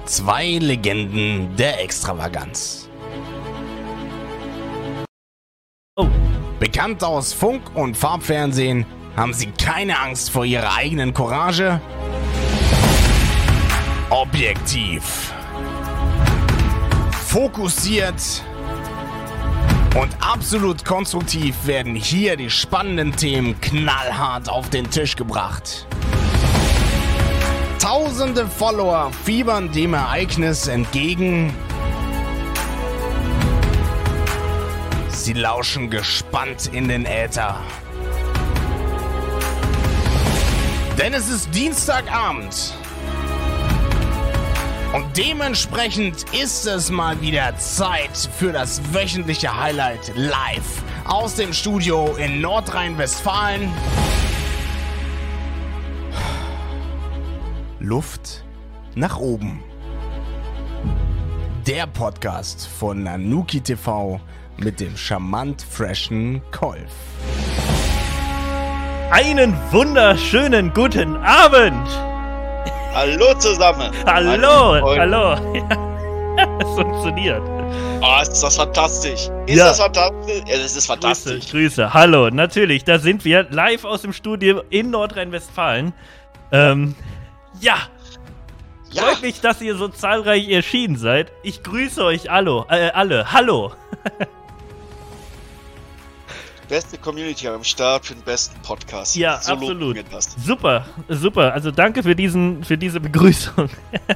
Zwei Legenden der Extravaganz. Oh. Bekannt aus Funk- und Farbfernsehen, haben sie keine Angst vor ihrer eigenen Courage? Objektiv. Fokussiert und absolut konstruktiv werden hier die spannenden Themen knallhart auf den Tisch gebracht. Tausende Follower fiebern dem Ereignis entgegen. Sie lauschen gespannt in den Äther. Denn es ist Dienstagabend. Und dementsprechend ist es mal wieder Zeit für das wöchentliche Highlight live aus dem Studio in Nordrhein-Westfalen. Luft nach oben. Der Podcast von Nanuki TV mit dem charmant freshen Kolf. Einen wunderschönen guten Abend! Hallo zusammen! Hallo! Ja, es funktioniert. Oh, ist das fantastisch! Das fantastisch? Ja, das ist fantastisch. Grüße, hallo, natürlich, da sind wir live aus dem Studio in Nordrhein-Westfalen. Ja! Freut mich, dass ihr so zahlreich erschienen seid. Ich grüße euch alle. Hallo! Beste Community am Start für den besten Podcast. Ja, so absolut. Mir das. Super. Also danke für diese Begrüßung.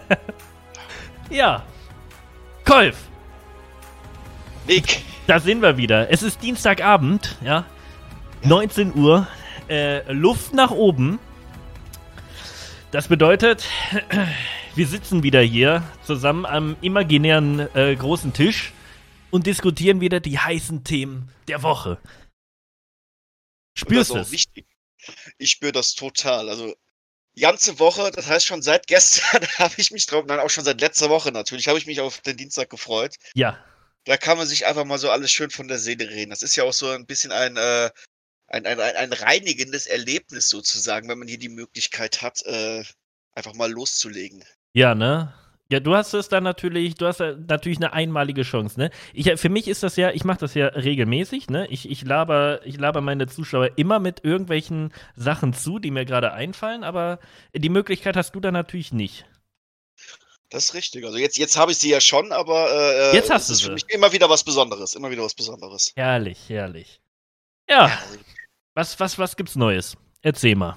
Ja. Kolf. Nick. Da sind wir wieder. Es ist Dienstagabend, ja. 19 Uhr. Luft nach oben. Das bedeutet, wir sitzen wieder hier zusammen am imaginären großen Tisch und diskutieren wieder die heißen Themen der Woche. Spürst du es? Wichtig. Ich spüre das total. Also die ganze Woche, das heißt schon seit gestern habe ich mich drauf, nein, auch schon seit letzter Woche natürlich, habe ich mich auf den Dienstag gefreut. Ja. Da kann man sich einfach mal so alles schön von der Seele reden. Das ist ja auch so ein bisschen ein reinigendes Erlebnis sozusagen, wenn man hier die Möglichkeit hat, einfach mal loszulegen. Ja, ne? Ja, du hast natürlich eine einmalige Chance, ne? Für mich ist das ja, ich mache das ja regelmäßig, ne? Ich laber meine Zuschauer immer mit irgendwelchen Sachen zu, die mir gerade einfallen, aber die Möglichkeit hast du da natürlich nicht. Das ist richtig. Also jetzt habe ich sie ja schon, aber jetzt hast du ist sie. Für mich immer wieder was Besonderes. Herrlich. Ja. Was gibt's Neues? Erzähl mal.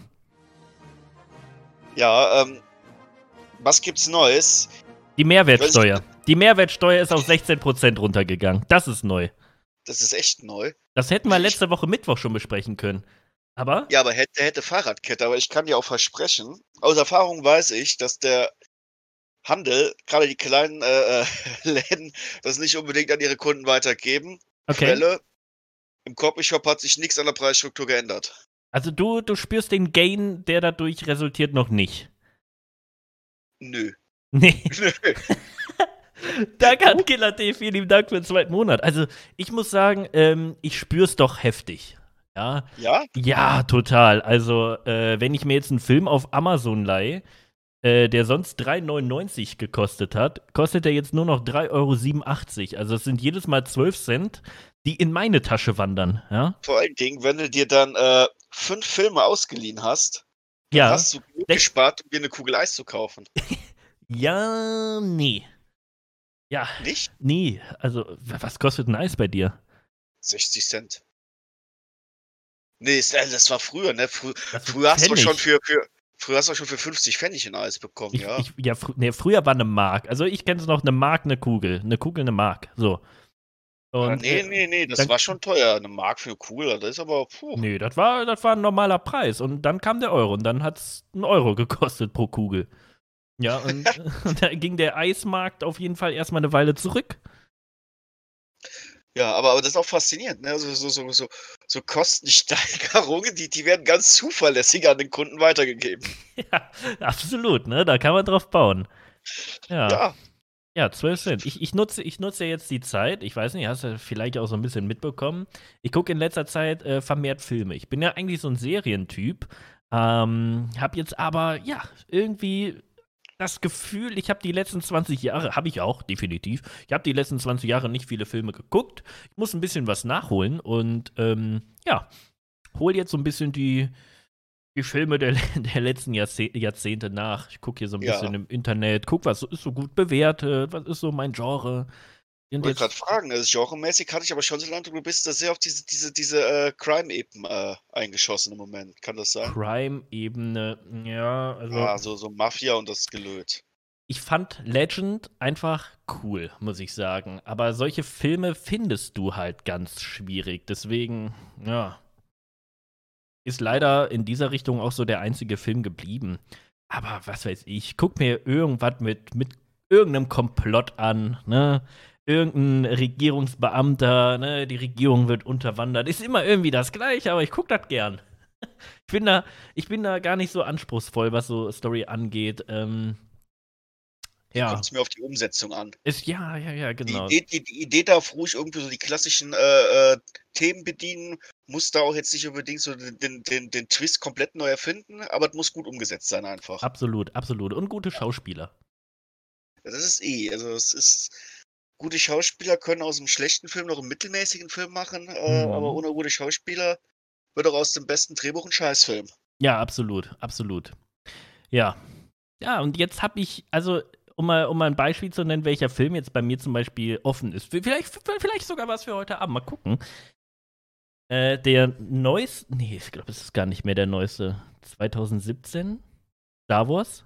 Ja, was gibt's Neues? Die Mehrwertsteuer. Die Mehrwertsteuer ist auf 16% runtergegangen. Das ist neu. Das ist echt neu. Das hätten wir letzte Woche Mittwoch schon besprechen können. Aber? Ja, aber hätte Fahrradkette. Aber ich kann dir auch versprechen, aus Erfahrung weiß ich, dass der Handel, gerade die kleinen Läden, das nicht unbedingt an ihre Kunden weitergeben. Okay. Quelle, im Copyshop hat sich nichts an der Preisstruktur geändert. Also du spürst den Gain, der dadurch resultiert, noch nicht? Nö. Nee. Danke an Killer T, vielen lieben Dank für den zweiten Monat. Also ich muss sagen, ich spür's doch heftig. Ja? Ja? Ja, total. Also wenn ich mir jetzt einen Film auf Amazon leihe, der sonst 3,99 gekostet hat, kostet er jetzt nur noch 3,87 €. Also es sind jedes Mal 12 Cent, die in meine Tasche wandern. Ja? Vor allen Dingen, wenn du dir dann 5 Filme ausgeliehen hast, dann Ja. hast du genug gespart, um dir eine Kugel Eis zu kaufen. Ja, nee. Ja. Nicht? Nee. Also, was kostet ein Eis bei dir? 60 Cent. Nee, das war früher, ne? Früher hast du schon für 50 Pfennig ein Eis bekommen, ja. Früher war eine Mark. Also ich kenne es noch, eine Mark, eine Kugel. Eine Kugel, eine Mark. So. Und, nee, das war schon teuer. Eine Mark für eine Kugel, das ist aber, Nee, das war ein normaler Preis. Und dann kam der Euro und dann hat es 1 Euro gekostet pro Kugel. Ja, und da ging der Eismarkt auf jeden Fall erstmal eine Weile zurück. Ja, aber das ist auch faszinierend, ne? So Kostensteigerungen, die werden ganz zuverlässig an den Kunden weitergegeben. Ja, absolut, ne? Da kann man drauf bauen. Ja. Ja, 12 Cent. Ich nutze jetzt die Zeit, ich weiß nicht, hast du vielleicht auch so ein bisschen mitbekommen. Ich gucke in letzter Zeit vermehrt Filme. Ich bin ja eigentlich so ein Serientyp. Hab jetzt aber, ja, irgendwie das Gefühl, ich habe die letzten 20 Jahre, habe ich auch, definitiv, ich habe die letzten 20 Jahre nicht viele Filme geguckt. Ich muss ein bisschen was nachholen und ja, hol jetzt so ein bisschen die Filme der letzten Jahrzehnte nach. Ich gucke hier so ein bisschen im Internet, guck, was ist so gut bewertet, was ist so mein Genre. Ich wollte gerade fragen, also genremäßig hatte ich aber schon so lange, du bist da sehr auf diese Crime-Eben eingeschossen im Moment. Kann das sein? Crime-Ebene, ja, also. Ja, so Mafia und das Gelöt. Ich fand Legend einfach cool, muss ich sagen. Aber solche Filme findest du halt ganz schwierig. Deswegen, ja, ist leider in dieser Richtung auch so der einzige Film geblieben. Aber was weiß ich, guck mir irgendwas mit irgendeinem Komplott an, ne? Irgendein Regierungsbeamter, ne? Die Regierung wird unterwandert. Ist immer irgendwie das Gleiche, aber ich guck das gern. Ich bin da gar nicht so anspruchsvoll, was so Story angeht. Ja. Kommt es mir auf die Umsetzung an. Ja, genau. Die Idee darf ruhig irgendwie so die klassischen Themen bedienen, muss da auch jetzt nicht unbedingt so den Twist komplett neu erfinden, aber es muss gut umgesetzt sein einfach. Absolut. Und gute Schauspieler. Das ist also es ist, gute Schauspieler können aus einem schlechten Film noch einen mittelmäßigen Film machen, aber ohne gute Schauspieler wird auch aus dem besten Drehbuch ein Scheißfilm. Ja, absolut. Ja. Ja, und jetzt habe ich, also um mal ein Beispiel zu nennen, welcher Film jetzt bei mir zum Beispiel offen ist. Vielleicht sogar was für heute Abend. Mal gucken. Der neueste, nee, ich glaube, es ist gar nicht mehr der neueste. 2017? Star Wars?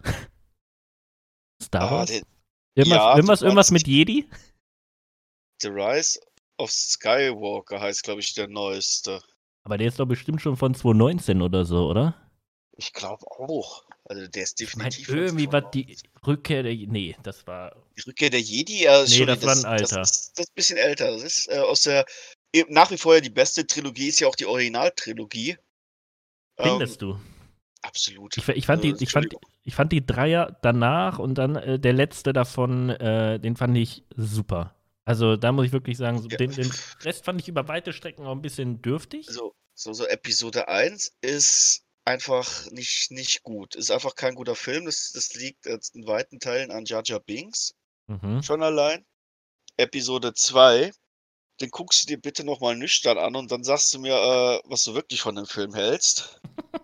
Star Wars? Irgendwas mit Jedi? The Rise of Skywalker heißt, glaube ich, der neueste. Aber der ist doch bestimmt schon von 2019 oder so, oder? Ich glaube auch. Also der ist definitiv. Irgendwie war die Rückkehr der Jedi. Nee, das war. Die Rückkehr der Jedi? Nee, das war ein Alter. Das ist ein bisschen älter. Das ist aus der. Nach wie vor ja die beste Trilogie ist ja auch die Originaltrilogie. Findest du? Absolut. Ich fand die Dreier danach und dann der letzte davon, den fand ich super. Also da muss ich wirklich sagen, so, den Rest fand ich über weite Strecken auch ein bisschen dürftig. So Episode 1 ist einfach nicht gut. Ist einfach kein guter Film. Das liegt in weiten Teilen an Jar Jar Binks. Schon allein. Episode 2, den guckst du dir bitte nochmal nüchtern an und dann sagst du mir, was du wirklich von dem Film hältst.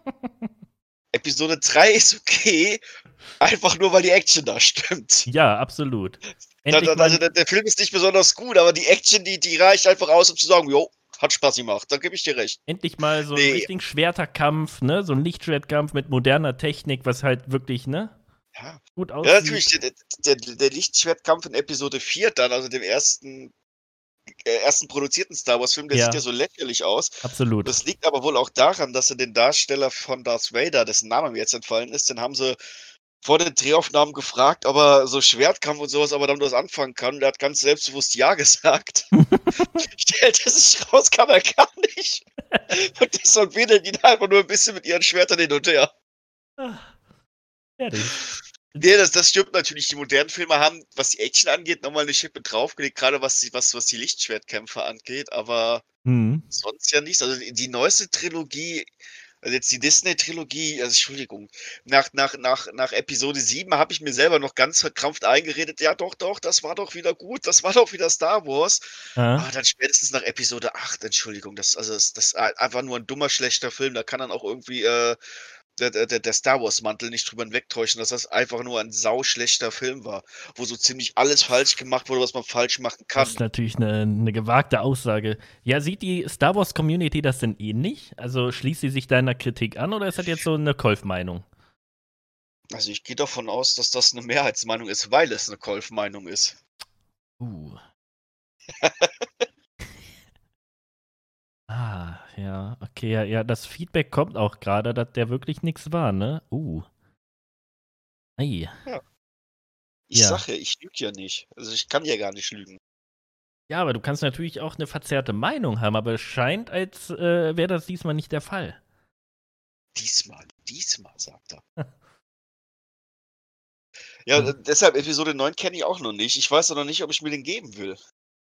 Episode 3 ist okay, einfach nur, weil die Action da stimmt. Ja, absolut. Also der Film ist nicht besonders gut, aber die Action, die reicht einfach aus, um zu sagen, jo, hat Spaß gemacht, da gebe ich dir recht. Endlich mal so einen richtigen Schwerterkampf, ne? So ein Lichtschwertkampf mit moderner Technik, was halt wirklich, ne? Ja. Gut aussieht. Ja, natürlich, der Lichtschwertkampf in Episode 4 dann, also dem ersten produzierten Star Wars-Film, der sieht ja so lächerlich aus. Absolut. Das liegt aber wohl auch daran, dass sie den Darsteller von Darth Vader, dessen Name mir jetzt entfallen ist, den haben sie vor den Drehaufnahmen gefragt, ob er so Schwertkampf und sowas aber damit was anfangen kann. Und er hat ganz selbstbewusst Ja gesagt. Stellte sich raus, kann er gar nicht. Und deshalb wedeln die da einfach nur ein bisschen mit ihren Schwertern hin und her. Nee, das stimmt natürlich. Die modernen Filme haben, was die Action angeht, nochmal eine Schippe draufgelegt, gerade was die Lichtschwertkämpfe angeht, aber sonst ja nichts. Also die neueste Trilogie, also jetzt die Disney-Trilogie, also Entschuldigung, nach Episode 7 habe ich mir selber noch ganz verkrampft eingeredet, ja doch, das war doch wieder gut, das war doch wieder Star Wars. Aber dann spätestens nach Episode 8, Entschuldigung, das ist einfach nur ein dummer, schlechter Film, da kann dann auch irgendwie der Star Wars-Mantel nicht drüber hinwegtäuschen, dass das einfach nur ein sauschlechter Film war, wo so ziemlich alles falsch gemacht wurde, was man falsch machen kann. Das ist natürlich eine gewagte Aussage. Ja, sieht die Star Wars-Community das denn ähnlich? Also schließt sie sich deiner Kritik an oder ist das jetzt so eine Kolf-Meinung? Also ich gehe davon aus, dass das eine Mehrheitsmeinung ist, weil es eine Kolf-Meinung ist. Ja, okay, ja, das Feedback kommt auch gerade, dass der wirklich nichts war, ne? Ei. Ja. Ich sage ja, ich lüge ja nicht. Also ich kann ja gar nicht lügen. Ja, aber du kannst natürlich auch eine verzerrte Meinung haben, aber es scheint, als wäre das diesmal nicht der Fall. Diesmal, sagt er. Ja, deshalb Episode 9 kenne ich auch noch nicht. Ich weiß auch noch nicht, ob ich mir den geben will.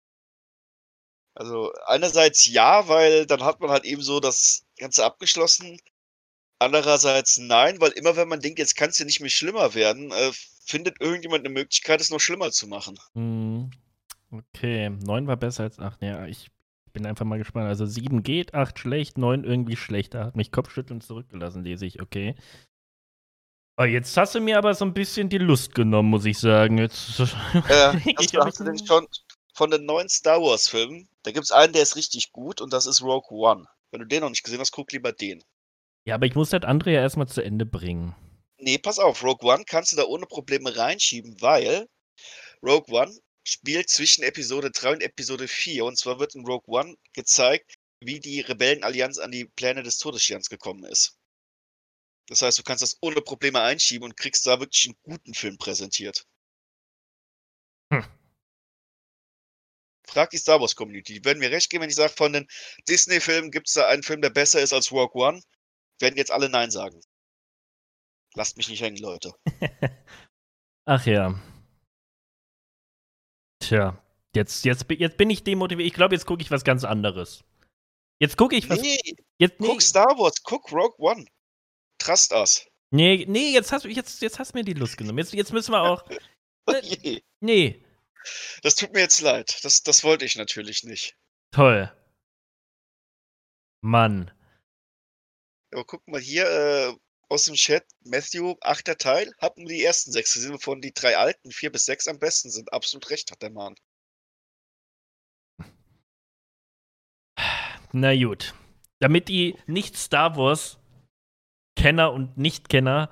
Also einerseits ja, weil dann hat man halt eben so das Ganze abgeschlossen. Andererseits nein, weil immer wenn man denkt, jetzt kann es ja nicht mehr schlimmer werden, findet irgendjemand eine Möglichkeit, es noch schlimmer zu machen. Okay, 9 war besser als 8. Ja, ich bin einfach mal gespannt. Also 7 geht, 8 schlecht, 9 irgendwie schlechter. Hat mich kopfschüttelnd zurückgelassen, lese ich, okay. Oh, jetzt hast du mir aber so ein bisschen die Lust genommen, muss ich sagen. Jetzt hast du denn schon von den neuen Star Wars Filmen, da gibt es einen, der ist richtig gut und das ist Rogue One. Wenn du den noch nicht gesehen hast, guck lieber den. Ja, aber ich muss das andere ja erstmal zu Ende bringen. Nee, pass auf, Rogue One kannst du da ohne Probleme reinschieben, weil Rogue One spielt zwischen Episode 3 und Episode 4. Und zwar wird in Rogue One gezeigt, wie die Rebellenallianz an die Pläne des Todessterns gekommen ist. Das heißt, du kannst das ohne Probleme einschieben und kriegst da wirklich einen guten Film präsentiert. Frag die Star Wars Community. Die werden mir recht geben, wenn ich sage, von den Disney-Filmen gibt es da einen Film, der besser ist als Rogue One. Werden jetzt alle Nein sagen. Lasst mich nicht hängen, Leute. Ach ja. Tja, jetzt bin ich demotiviert. Ich glaube, jetzt gucke ich was ganz anderes. Jetzt gucke ich was. Nee, guck Star Wars, guck Rogue One. Trust us. Nee, jetzt hast du mir die Lust genommen. Jetzt müssen wir auch. Okay. Nee. Das tut mir jetzt leid. Das wollte ich natürlich nicht. Toll. Mann. Aber guck mal hier aus dem Chat. Matthew, 8. Teil. Hab nur die ersten 6 gesehen, wovon die 3 alten 4 bis 6 am besten sind. Absolut recht hat der Mann. Na gut. Damit die Nicht-Star Wars Kenner und Nicht-Kenner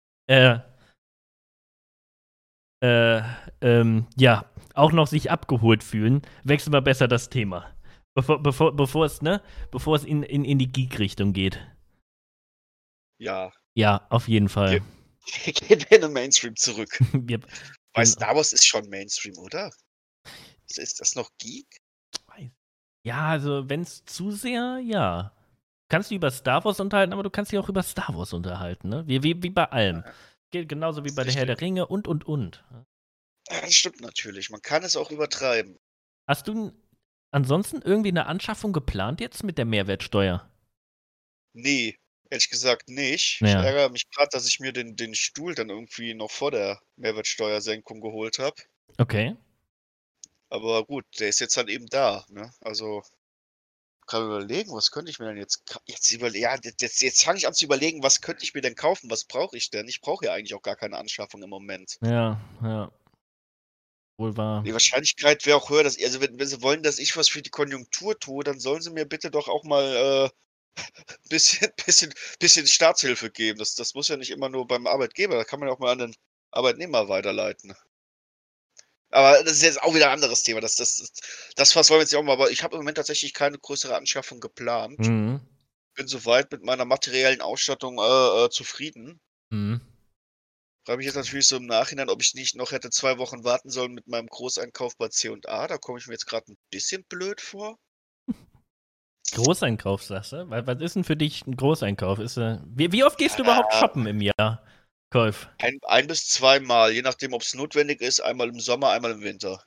auch noch sich abgeholt fühlen, wechseln wir besser das Thema. Bevor es in die Geek-Richtung geht. Ja. Ja, auf jeden Fall. Gehen wir in den Mainstream zurück. Weil Star Wars ist schon Mainstream, oder? Ist das noch Geek? Ja, also wenn es zu sehr, ja. Du kannst dich über Star Wars unterhalten, aber du kannst dich auch über Star Wars unterhalten, ne? Wie bei allem. Geht genauso wie bei der Herr der Ringe und. Ja, das stimmt natürlich. Man kann es auch übertreiben. Hast du ansonsten irgendwie eine Anschaffung geplant jetzt mit der Mehrwertsteuer? Nee, ehrlich gesagt nicht. Ja. Ich ärgere mich gerade, dass ich mir den Stuhl dann irgendwie noch vor der Mehrwertsteuersenkung geholt habe. Okay. Aber gut, der ist jetzt halt eben da, ne? Also, kann überlegen, was könnte ich mir denn jetzt fange ich an zu überlegen, was könnte ich mir denn kaufen? Was brauche ich denn? Ich brauche ja eigentlich auch gar keine Anschaffung im Moment. Ja. Wohl wahr. Die Wahrscheinlichkeit wäre auch höher, dass wenn sie wollen, dass ich was für die Konjunktur tue, dann sollen sie mir bitte doch auch mal bisschen Staatshilfe geben. Das muss ja nicht immer nur beim Arbeitgeber, da kann man ja auch mal an den Arbeitnehmer weiterleiten. Aber das ist jetzt auch wieder ein anderes Thema. Das wollen wir jetzt nicht auch mal, aber ich habe im Moment tatsächlich keine größere Anschaffung geplant. Mhm. Bin soweit mit meiner materiellen Ausstattung zufrieden. Mhm. Frage mich jetzt natürlich so im Nachhinein, ob ich nicht noch hätte 2 Wochen warten sollen mit meinem Großeinkauf bei C&A. Da komme ich mir jetzt gerade ein bisschen blöd vor. Großeinkauf, sagst du? Was ist denn für dich ein Großeinkauf? Wie oft gehst du überhaupt shoppen im Jahr, Kolf? 1 bis 2 Mal, je nachdem, ob es notwendig ist. Einmal im Sommer, einmal im Winter.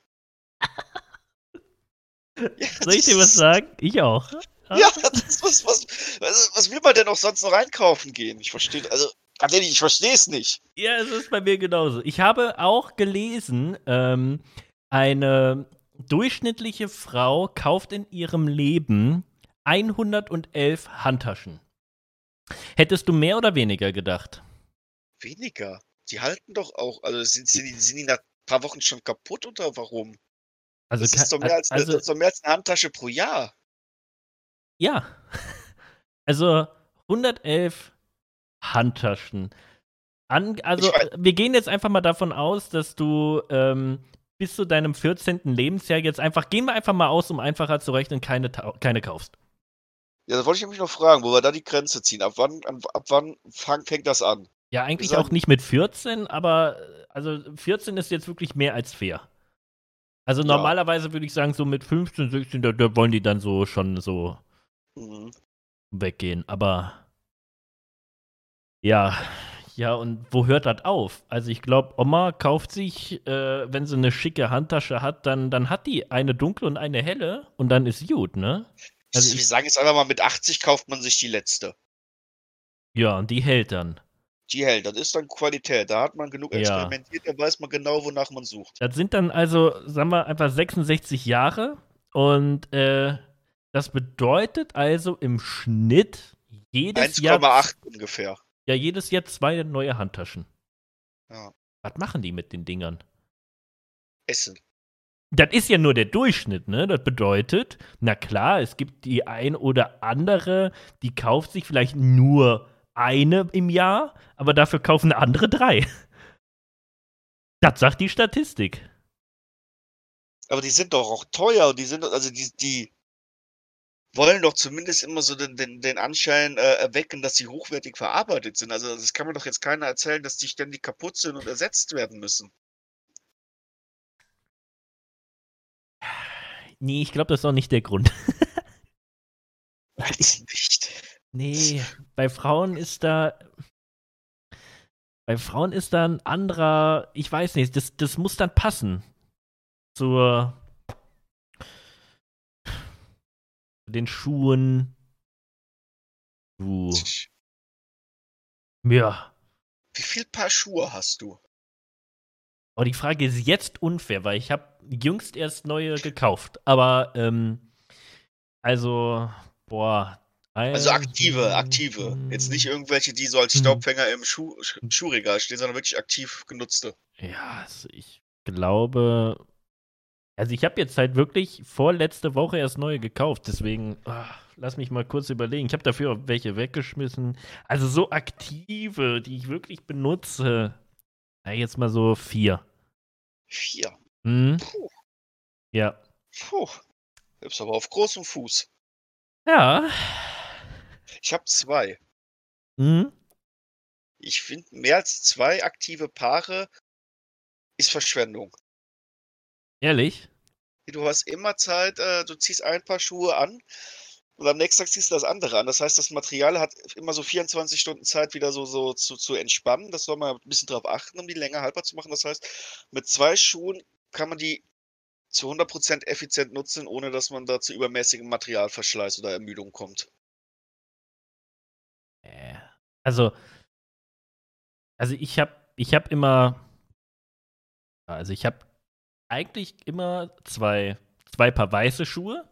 Soll ich dir was sagen? Ich auch. Ja, was will man denn auch sonst noch einkaufen gehen? Ich verstehe es nicht. Ja, es ist bei mir genauso. Ich habe auch gelesen, eine durchschnittliche Frau kauft in ihrem Leben 111 Handtaschen. Hättest du mehr oder weniger gedacht? Weniger? Die halten doch auch, also sind die nach ein paar Wochen schon kaputt oder warum? Also, das ist doch mehr als eine Handtasche pro Jahr. Ja. Also 111 Handtaschen. Wir gehen jetzt einfach mal davon aus, dass du bis zu deinem 14. Lebensjahr gehen wir einfach mal aus, um einfacher zu rechnen, keine kaufst. Ja, da wollte ich mich noch fragen, wo wir da die Grenze ziehen. Ab wann fängt das an? Ja, eigentlich auch nicht mit 14, aber also 14 ist jetzt wirklich mehr als fair. Also normalerweise würde ich sagen, so mit 15, 16, da wollen die dann so schon so weggehen. Aber ja, und wo hört das auf? Also ich glaube, Oma kauft sich, wenn sie eine schicke Handtasche hat, dann hat die eine dunkle und eine helle und dann ist gut, ne? Also wir sagen jetzt einfach mal, mit 80 kauft man sich die letzte. Ja, und die hält dann. Die hellen, das ist dann Qualität. Da hat man genug Ja. experimentiert, da weiß man genau, wonach man sucht. Das sind dann also, sagen wir, einfach 66 Jahre. Und das bedeutet also im Schnitt jedes Jahr 1,8 ungefähr. Ja, jedes Jahr 2 neue Handtaschen. Ja. Was machen die mit den Dingern? Essen. Das ist ja nur der Durchschnitt, ne? Das bedeutet, na klar, es gibt die ein oder andere, die kauft sich vielleicht nur eine im Jahr, aber dafür kaufen andere 3. Das sagt die Statistik. Aber die sind doch auch teuer und die sind, also die wollen doch zumindest immer so den Anschein erwecken, dass sie hochwertig verarbeitet sind. Also das kann mir doch jetzt keiner erzählen, dass die ständig kaputt sind und ersetzt werden müssen. Nee, ich glaube, das ist auch nicht der Grund. Weiß nicht. Nee, bei Frauen ist da ein anderer, ich weiß nicht, das muss dann passen. Zu den Schuhen. Ja. Wie viel Paar Schuhe hast du? Oh, die Frage ist jetzt unfair, weil ich habe jüngst erst neue gekauft. Aber, also, boah. Also aktive. Jetzt nicht irgendwelche, die so als Staubfänger im Schuhregal stehen, sondern wirklich aktiv genutzte. Ja, also ich glaube. Also ich habe jetzt halt wirklich vorletzte Woche erst neue gekauft, deswegen lass mich mal kurz überlegen. Ich habe dafür auch welche weggeschmissen. Also so aktive, die ich wirklich benutze, jetzt mal so 4. 4? Mhm. Puh. Ja. Puh. Du bist aber auf großem Fuß. Ja. Ich habe 2. Mhm. Ich finde, mehr als 2 aktive Paare ist Verschwendung. Ehrlich? Du hast immer Zeit, du ziehst ein Paar Schuhe an und am nächsten Tag ziehst du das andere an. Das heißt, das Material hat immer so 24 Stunden Zeit, wieder so zu entspannen. Das soll man ein bisschen drauf achten, um die länger haltbar zu machen. Das heißt, mit 2 Schuhen kann man die zu 100% effizient nutzen, ohne dass man da zu übermäßigem Materialverschleiß oder Ermüdung kommt. Also ich habe immer, also ich habe eigentlich immer zwei Paar weiße Schuhe.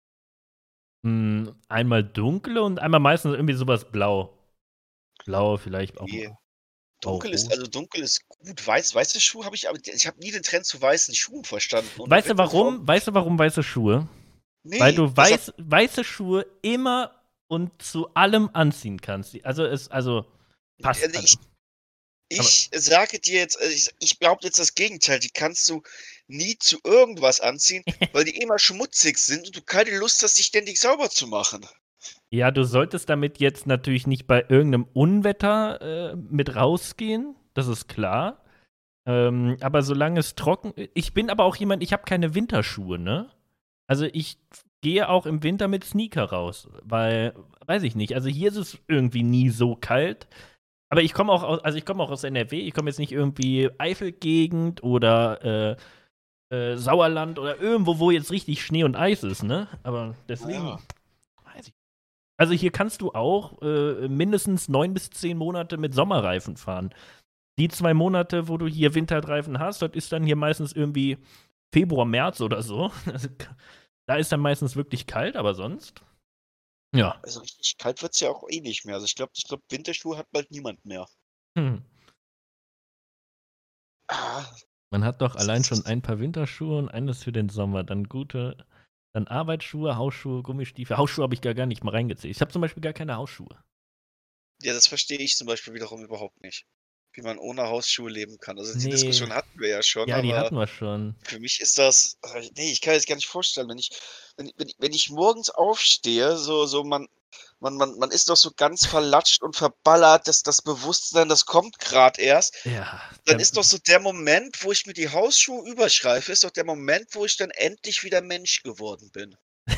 Einmal dunkle und einmal meistens irgendwie sowas blau. Blau vielleicht auch. Nee. Auch Dunkel ist gut. Weiße Schuhe habe ich nie den Trend zu weißen Schuhen verstanden. Weißt du warum weiße Schuhe? Nee, weil du weiße Schuhe immer und zu allem anziehen kannst. Also passt. Ich sage dir jetzt, ich behaupte jetzt das Gegenteil. Die kannst du nie zu irgendwas anziehen, weil die immer schmutzig sind und du keine Lust hast, die ständig sauber zu machen. Ja, du solltest damit jetzt natürlich nicht bei irgendeinem Unwetter mit rausgehen. Das ist klar. Aber solange es trocken. Ich bin aber auch jemand, ich habe keine Winterschuhe, ne? Also ich gehe auch im Winter mit Sneaker raus, weil, weiß ich nicht, also hier ist es irgendwie nie so kalt. Aber ich komme auch aus NRW, ich komme jetzt nicht irgendwie Eifelgegend oder Sauerland oder irgendwo, wo jetzt richtig Schnee und Eis ist, ne? Aber deswegen, weiß ich. Also hier kannst du auch mindestens 9 bis 10 Monate mit Sommerreifen fahren. Die 2 Monate, wo du hier Winterreifen hast, das ist dann hier meistens irgendwie Februar, März oder so. Also, da ist dann meistens wirklich kalt, aber sonst. Ja. Also richtig kalt wird es ja auch eh nicht mehr. Also ich glaube, Winterschuhe hat bald niemand mehr. Man hat doch allein schon ein paar Winterschuhe und eines für den Sommer. Dann Arbeitsschuhe, Hausschuhe, Gummistiefel. Hausschuhe habe ich gar nicht mal reingezählt. Ich habe zum Beispiel gar keine Hausschuhe. Ja, das verstehe ich zum Beispiel wiederum überhaupt nicht. Wie man ohne Hausschuhe leben kann. Also die Diskussion hatten wir ja schon. Ja, die hatten wir schon. Für mich ist das. Nee, ich kann es gar nicht vorstellen, wenn ich morgens aufstehe, man ist doch so ganz verlatscht und verballert, dass das Bewusstsein, das kommt gerade erst. Ja. Dann ist doch so der Moment, wo ich mir die Hausschuhe überschreife, ist doch der Moment, wo ich dann endlich wieder Mensch geworden bin.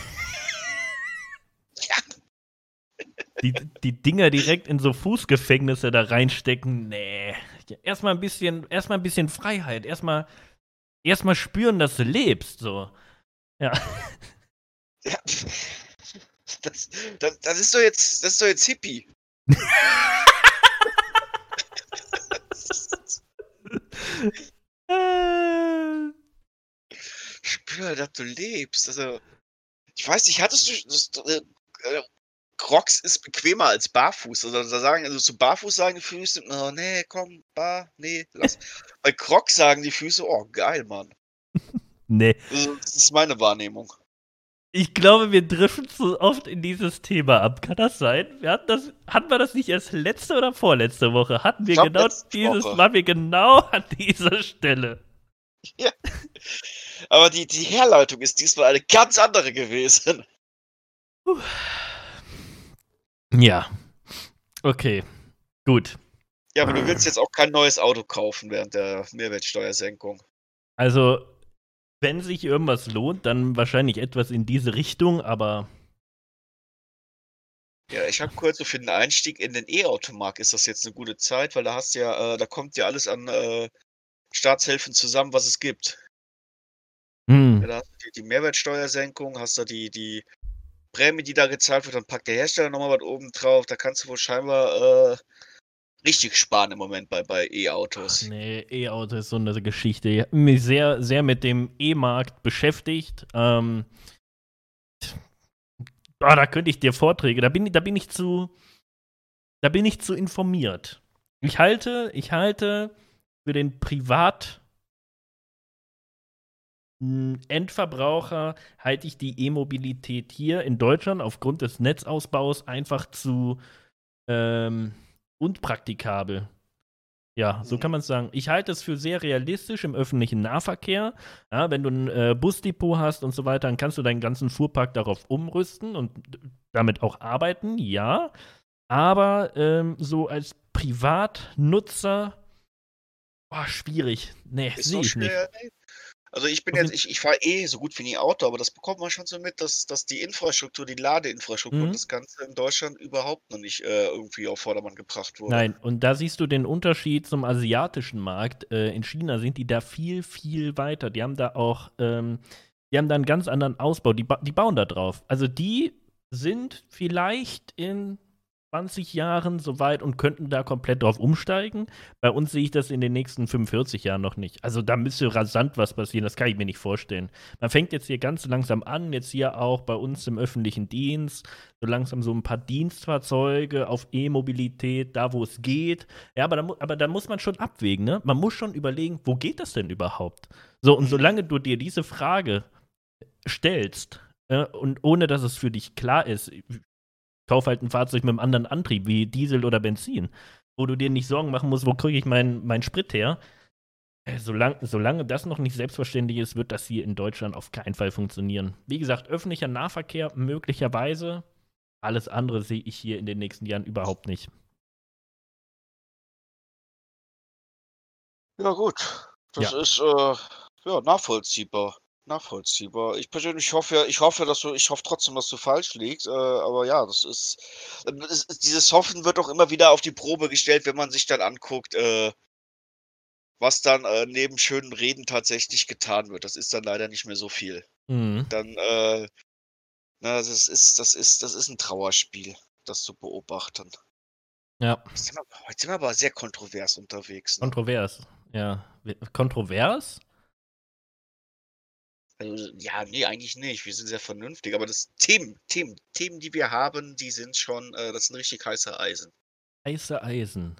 Ja. Die Dinger direkt in so Fußgefängnisse da reinstecken, nee. Erstmal ein bisschen Freiheit. Erstmal spüren, dass du lebst, so. Ja. Ja. Das ist doch jetzt Hippie. Spür, dass du lebst. Also, ich weiß nicht, hattest du Crocs ist bequemer als barfuß. Also zu barfuß sagen die Füße, oh nee, komm, nee, lass. Bei Crocs sagen die Füße, oh geil, Mann. Nee. Also, das ist meine Wahrnehmung. Ich glaube, wir driften zu oft in dieses Thema ab. Kann das sein? Hatten wir das nicht erst letzte oder vorletzte Woche? Waren wir genau an dieser Stelle. Ja. Aber die Herleitung ist diesmal eine ganz andere gewesen. Ja. Okay. Gut. Ja, aber du willst jetzt auch kein neues Auto kaufen während der Mehrwertsteuersenkung. Also, wenn sich irgendwas lohnt, dann wahrscheinlich etwas in diese Richtung, aber. Ja, ich habe kurz so für den Einstieg in den E-Automarkt ist das jetzt eine gute Zeit, weil da kommt ja alles an Staatshilfen zusammen, was es gibt. Ja, da hast du die Mehrwertsteuersenkung, hast du die Prämie, die da gezahlt wird, dann packt der Hersteller nochmal was oben drauf. Da kannst du wohl scheinbar richtig sparen im Moment bei E-Autos. Nee, E-Auto ist so eine Geschichte. Ich habe mich sehr, sehr mit dem E-Markt beschäftigt. Da könnte ich dir Vorträge, da bin ich zu informiert. Ich halte für den Endverbraucher halte ich die E-Mobilität hier in Deutschland aufgrund des Netzausbaus einfach zu unpraktikabel. Ja, so kann man es sagen. Ich halte es für sehr realistisch im öffentlichen Nahverkehr. Ja, wenn du ein Busdepot hast und so weiter, dann kannst du deinen ganzen Fuhrpark darauf umrüsten und damit auch arbeiten, ja. Aber so als Privatnutzer, schwierig. Nee, sehe ich nicht. Also ich fahre so gut wie nie Auto, aber das bekommt man schon so mit, dass die Infrastruktur, die Ladeinfrastruktur, das Ganze in Deutschland überhaupt noch nicht irgendwie auf Vordermann gebracht wurde. Nein, und da siehst du den Unterschied zum asiatischen Markt. In China sind die da viel, viel weiter. Die haben da auch, einen ganz anderen Ausbau. Die bauen da drauf. Also die sind vielleicht in 20 Jahren soweit und könnten da komplett drauf umsteigen. Bei uns sehe ich das in den nächsten 45 Jahren noch nicht. Also da müsste rasant was passieren, das kann ich mir nicht vorstellen. Man fängt jetzt hier ganz langsam an, jetzt hier auch bei uns im öffentlichen Dienst, so langsam so ein paar Dienstfahrzeuge auf E-Mobilität, da wo es geht. Ja, aber da muss man schon abwägen, ne? Man muss schon überlegen, wo geht das denn überhaupt? So, und solange du dir diese Frage stellst, und ohne dass es für dich klar ist, kauf halt ein Fahrzeug mit einem anderen Antrieb, wie Diesel oder Benzin, wo du dir nicht Sorgen machen musst, wo kriege ich meinen Sprit her. Solange das noch nicht selbstverständlich ist, wird das hier in Deutschland auf keinen Fall funktionieren. Wie gesagt, öffentlicher Nahverkehr möglicherweise. Alles andere sehe ich hier in den nächsten Jahren überhaupt nicht. Ja gut, das ist nachvollziehbar. Ich persönlich hoffe trotzdem, dass du falsch liegst, aber ja, dieses Hoffen wird auch immer wieder auf die Probe gestellt, wenn man sich dann anguckt, was dann neben schönen Reden tatsächlich getan wird. Das ist dann leider nicht mehr so viel. Dann, das ist ein Trauerspiel, das zu beobachten. Ja. Heute sind wir aber sehr kontrovers unterwegs. Ne? Kontrovers, ja. Kontrovers? Also, ja, nee, eigentlich nicht. Wir sind sehr vernünftig, aber das Themen, die wir haben, die sind schon, das sind richtig heiße Eisen. Heiße Eisen.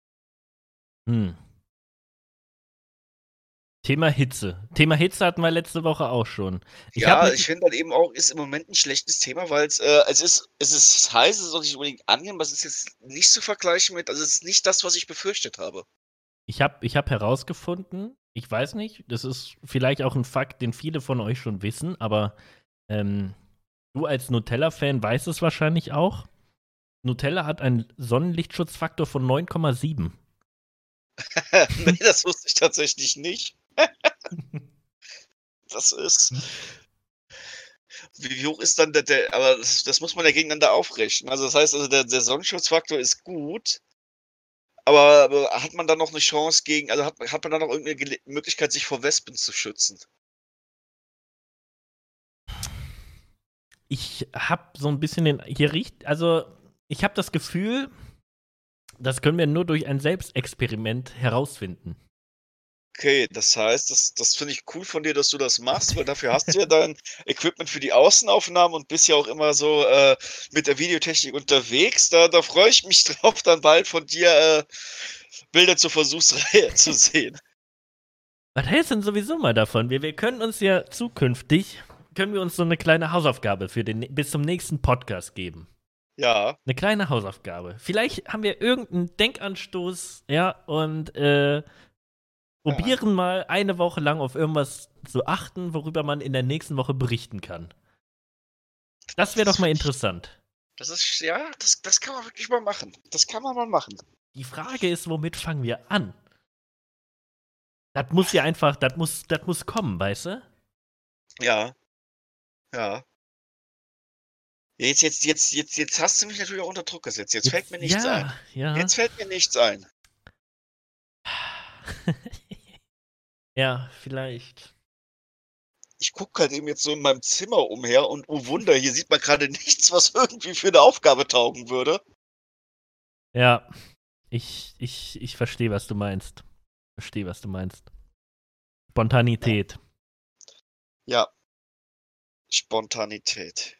Thema Hitze. Thema Hitze hatten wir letzte Woche auch schon. Ich finde halt eben auch, ist im Moment ein schlechtes Thema, weil es ist heiß, es ist auch nicht unbedingt angenehm, aber es ist jetzt nicht zu vergleichen mit, also es ist nicht das, was ich befürchtet habe. Ich hab herausgefunden, ich weiß nicht, das ist vielleicht auch ein Fakt, den viele von euch schon wissen, aber du als Nutella-Fan weißt es wahrscheinlich auch. Nutella hat einen Sonnenlichtschutzfaktor von 9,7. Nee, das wusste ich tatsächlich nicht. Das ist. Wie hoch ist dann aber das muss man ja gegeneinander aufrechnen. Also das heißt, der Sonnenschutzfaktor ist gut, aber hat man dann noch eine Chance hat man dann noch irgendeine Möglichkeit, sich vor Wespen zu schützen? Ich habe so ein bisschen ich habe das Gefühl, Das können wir nur durch ein Selbstexperiment herausfinden. Okay, das heißt, das finde ich cool von dir, dass du das machst, weil dafür hast du ja dein Equipment für die Außenaufnahmen und bist ja auch immer so mit der Videotechnik unterwegs. Da freue ich mich drauf, dann bald von dir Bilder zur Versuchsreihe zu sehen. Was hältst du denn sowieso mal davon? Wir können uns ja zukünftig, können wir uns so eine kleine Hausaufgabe bis zum nächsten Podcast geben. Ja. Eine kleine Hausaufgabe. Vielleicht haben wir irgendeinen Denkanstoß, ja, und probieren mal eine Woche lang auf irgendwas zu achten, worüber man in der nächsten Woche berichten kann. Das wäre doch mal interessant. Das kann man wirklich mal machen. Das kann man mal machen. Die Frage ist, womit fangen wir an? Das muss ja einfach, das muss kommen, weißt du? Ja. Ja. Jetzt hast du mich natürlich auch unter Druck gesetzt. Jetzt fällt mir nichts ein. Ja. Jetzt fällt mir nichts ein. Ja, vielleicht. Ich gucke halt eben jetzt so in meinem Zimmer umher und oh Wunder, hier sieht man gerade nichts, was irgendwie für eine Aufgabe taugen würde. Ja, ich verstehe, was du meinst. Spontanität. Ja. Spontanität.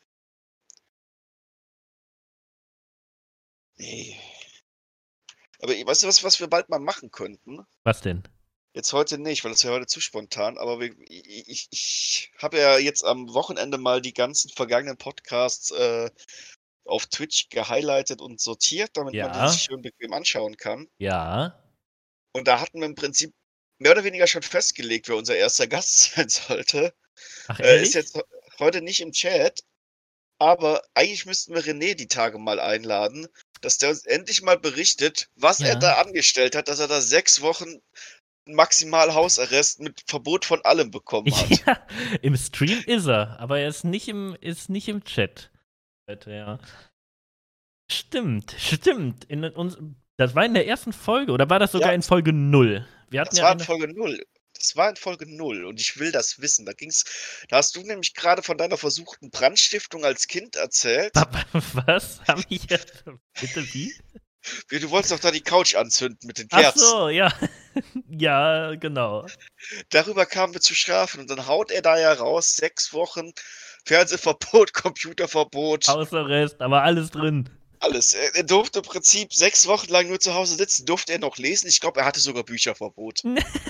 Nee. Aber weißt du was wir bald mal machen könnten? Was denn? Jetzt heute nicht, weil das wäre heute zu spontan, aber ich habe ja jetzt am Wochenende mal die ganzen vergangenen Podcasts auf Twitch gehighlightet und sortiert, damit man die sich schön bequem anschauen kann. Ja. Und da hatten wir im Prinzip mehr oder weniger schon festgelegt, wer unser erster Gast sein sollte. Ach, ehrlich? Ist jetzt heute nicht im Chat, aber eigentlich müssten wir René die Tage mal einladen, dass der uns endlich mal berichtet, was er da angestellt hat, dass er da 6 Wochen maximal Hausarrest mit Verbot von allem bekommen hat. Ja, im Stream ist er, aber er ist nicht im Chat. Ja. Stimmt. Das war in der ersten Folge, oder war das sogar in Folge 0? Das war in Folge 0. Das war in Folge 0 und ich will das wissen. Da hast du nämlich gerade von deiner versuchten Brandstiftung als Kind erzählt. Was? Hab ich jetzt? Bitte wie? Du wolltest doch da die Couch anzünden mit den Kerzen. Ach so, ja. Ja, genau. Darüber kamen wir zu strafen und dann haut er da ja raus, 6 Wochen Fernsehverbot, Computerverbot. Hausarrest, aber alles drin. Alles. Er durfte im Prinzip 6 Wochen lang nur zu Hause sitzen, durfte er noch lesen. Ich glaube, er hatte sogar Bücherverbot.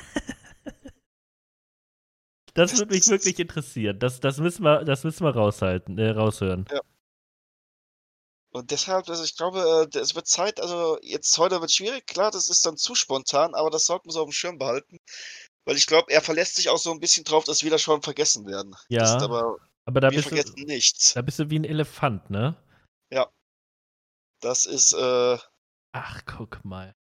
Das würde mich wirklich interessieren. Das müssen wir raushören. Ja. Und deshalb, also ich glaube, es wird Zeit, also jetzt heute wird schwierig, klar, das ist dann zu spontan, aber das sollten wir so auf dem Schirm behalten. Weil ich glaube, er verlässt sich auch so ein bisschen drauf, dass wir das schon vergessen werden. Ja, aber da wir vergessen nichts. Da bist du wie ein Elefant, ne? Ja. Das ist, Ach, guck mal.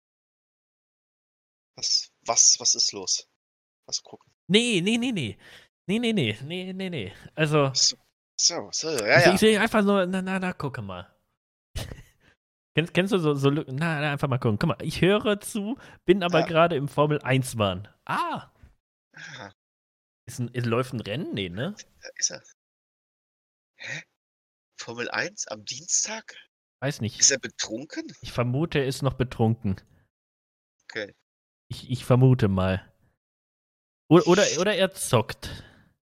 Was ist los? Was gucken? Nee. Also. So, ja. Ich sehe einfach nur, gucke mal. Kennst du so Lücken? Einfach mal gucken. Guck mal, ich höre zu, bin aber gerade im Formel 1-Bahn. Ah. Läuft ein Rennen? Nee, ne? Da ist er. Hä? Formel 1 am Dienstag? Weiß nicht. Ist er betrunken? Ich vermute, er ist noch betrunken. Okay. Ich vermute mal. Oder er zockt.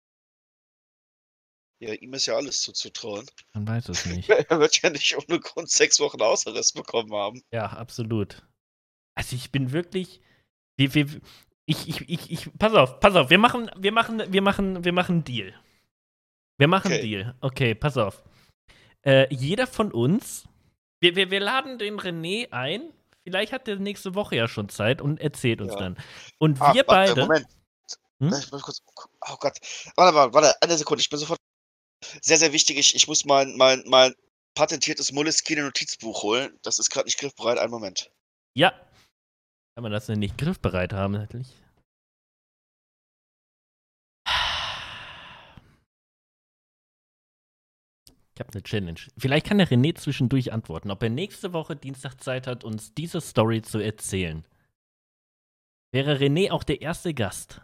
Ja, ihm ist ja alles zuzutrauen. Man weiß es nicht. Er wird ja nicht ohne Grund 6 Wochen Hausarrest bekommen haben. Ja, absolut. Also ich bin wirklich. Pass auf, wir machen einen Deal. Wir machen einen Deal. Okay, pass auf. Jeder von uns, wir laden den René ein. Vielleicht hat der nächste Woche ja schon Zeit und erzählt uns dann. Und wir beide. Moment. Ich muss kurz. Oh Gott. Warte, eine Sekunde. Ich bin sofort. Sehr, sehr wichtig. Ich muss mein patentiertes Moleskine-Notizbuch holen. Das ist gerade nicht griffbereit. Einen Moment. Ja. Kann man das denn nicht griffbereit haben, natürlich? Ich habe eine Challenge. Vielleicht kann der René zwischendurch antworten, ob er nächste Woche Dienstag Zeit hat, uns diese Story zu erzählen. Wäre René auch der erste Gast?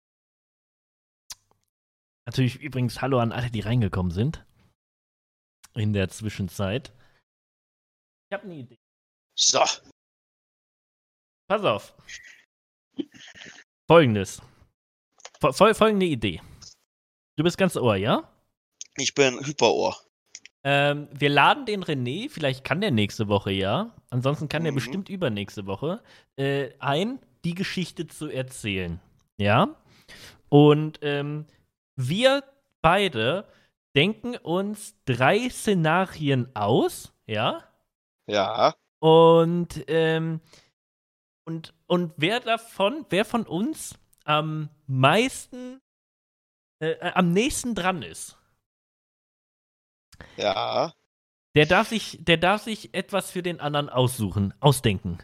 Natürlich übrigens Hallo an alle, die reingekommen sind. In der Zwischenzeit. Ich habe eine Idee. So, Pass auf. Folgendes. Folgende Idee. Du bist ganz Ohr, ja? Ich bin Hyperohr. Wir laden den René, vielleicht kann der nächste Woche ja, ansonsten kann der bestimmt übernächste Woche, ein, die Geschichte zu erzählen. Ja? Und wir beide denken uns 3 Szenarien aus, ja? Ja. Und wer von uns am nächsten dran ist, Ja. der darf sich etwas für den anderen ausdenken.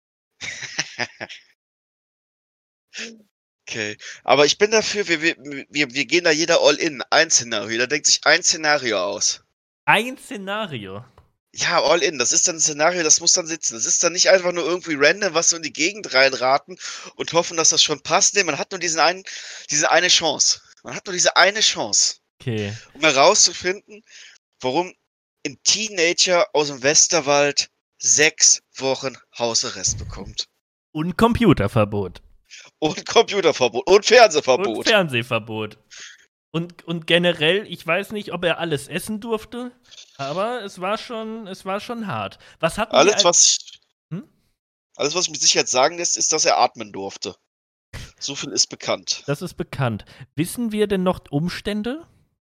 Okay. Aber ich bin dafür, wir gehen da jeder all in. Ein Szenario. Da denkt sich ein Szenario aus. Ein Szenario? Ja, all in. Das ist dann ein Szenario, das muss dann sitzen. Das ist dann nicht einfach nur irgendwie random, was so in die Gegend reinraten und hoffen, dass das schon passt. Nee, man hat nur diese eine Chance. Man hat nur diese eine Chance. Okay. Um herauszufinden, warum ein Teenager aus dem Westerwald 6 Wochen Hausarrest bekommt. Und Computerverbot. Und Computerverbot. Und Fernsehverbot. Und Fernsehverbot. Und generell, ich weiß nicht, ob er alles essen durfte, aber es war schon hart. Was hatten alles, was mich sicher sagen lässt, ist, dass er atmen durfte. So viel ist bekannt. Das ist bekannt. Wissen wir denn noch Umstände?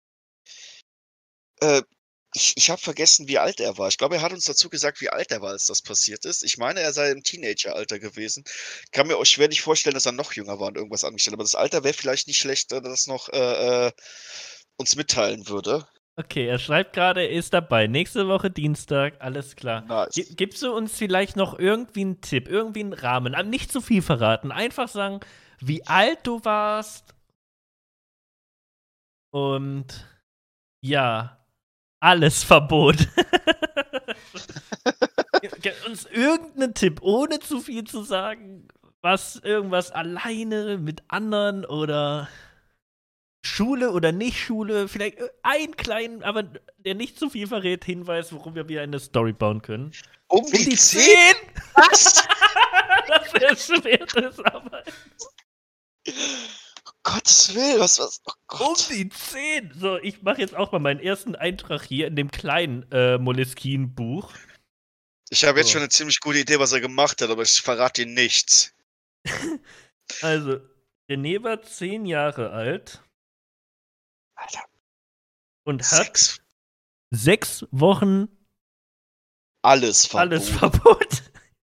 Ich habe vergessen, wie alt er war. Ich glaube, er hat uns dazu gesagt, wie alt er war, als das passiert ist. Ich meine, er sei im Teenageralter gewesen. Kann mir auch schwer nicht vorstellen, dass er noch jünger war und irgendwas angestellt. Aber das Alter wäre vielleicht nicht schlecht, dass er das noch uns mitteilen würde. Okay, er schreibt gerade, er ist dabei. Nächste Woche Dienstag, alles klar. Nice. Gibst du uns vielleicht noch irgendwie einen Tipp, irgendwie einen Rahmen? Nicht zu viel verraten. Einfach sagen, wie alt du warst. Und ja, alles Verbot. Uns irgendeinen Tipp, ohne zu viel zu sagen. Irgendwas alleine mit anderen oder Schule oder nicht Schule. Vielleicht einen kleinen, aber der nicht zu viel verrät, Hinweis, worum wir wieder eine Story bauen können. Um die 10? Was? Das erschwert es aber. Gottes Willen, was? Oh Gott. Um die 10! So, ich mache jetzt auch mal meinen ersten Eintrag hier in dem kleinen Moleskine-Buch. Ich habe jetzt schon eine ziemlich gute Idee, was er gemacht hat, aber ich verrate ihm nichts. Also, René war 10 Jahre alt. Alter. Und hat 6 Wochen alles Verbot.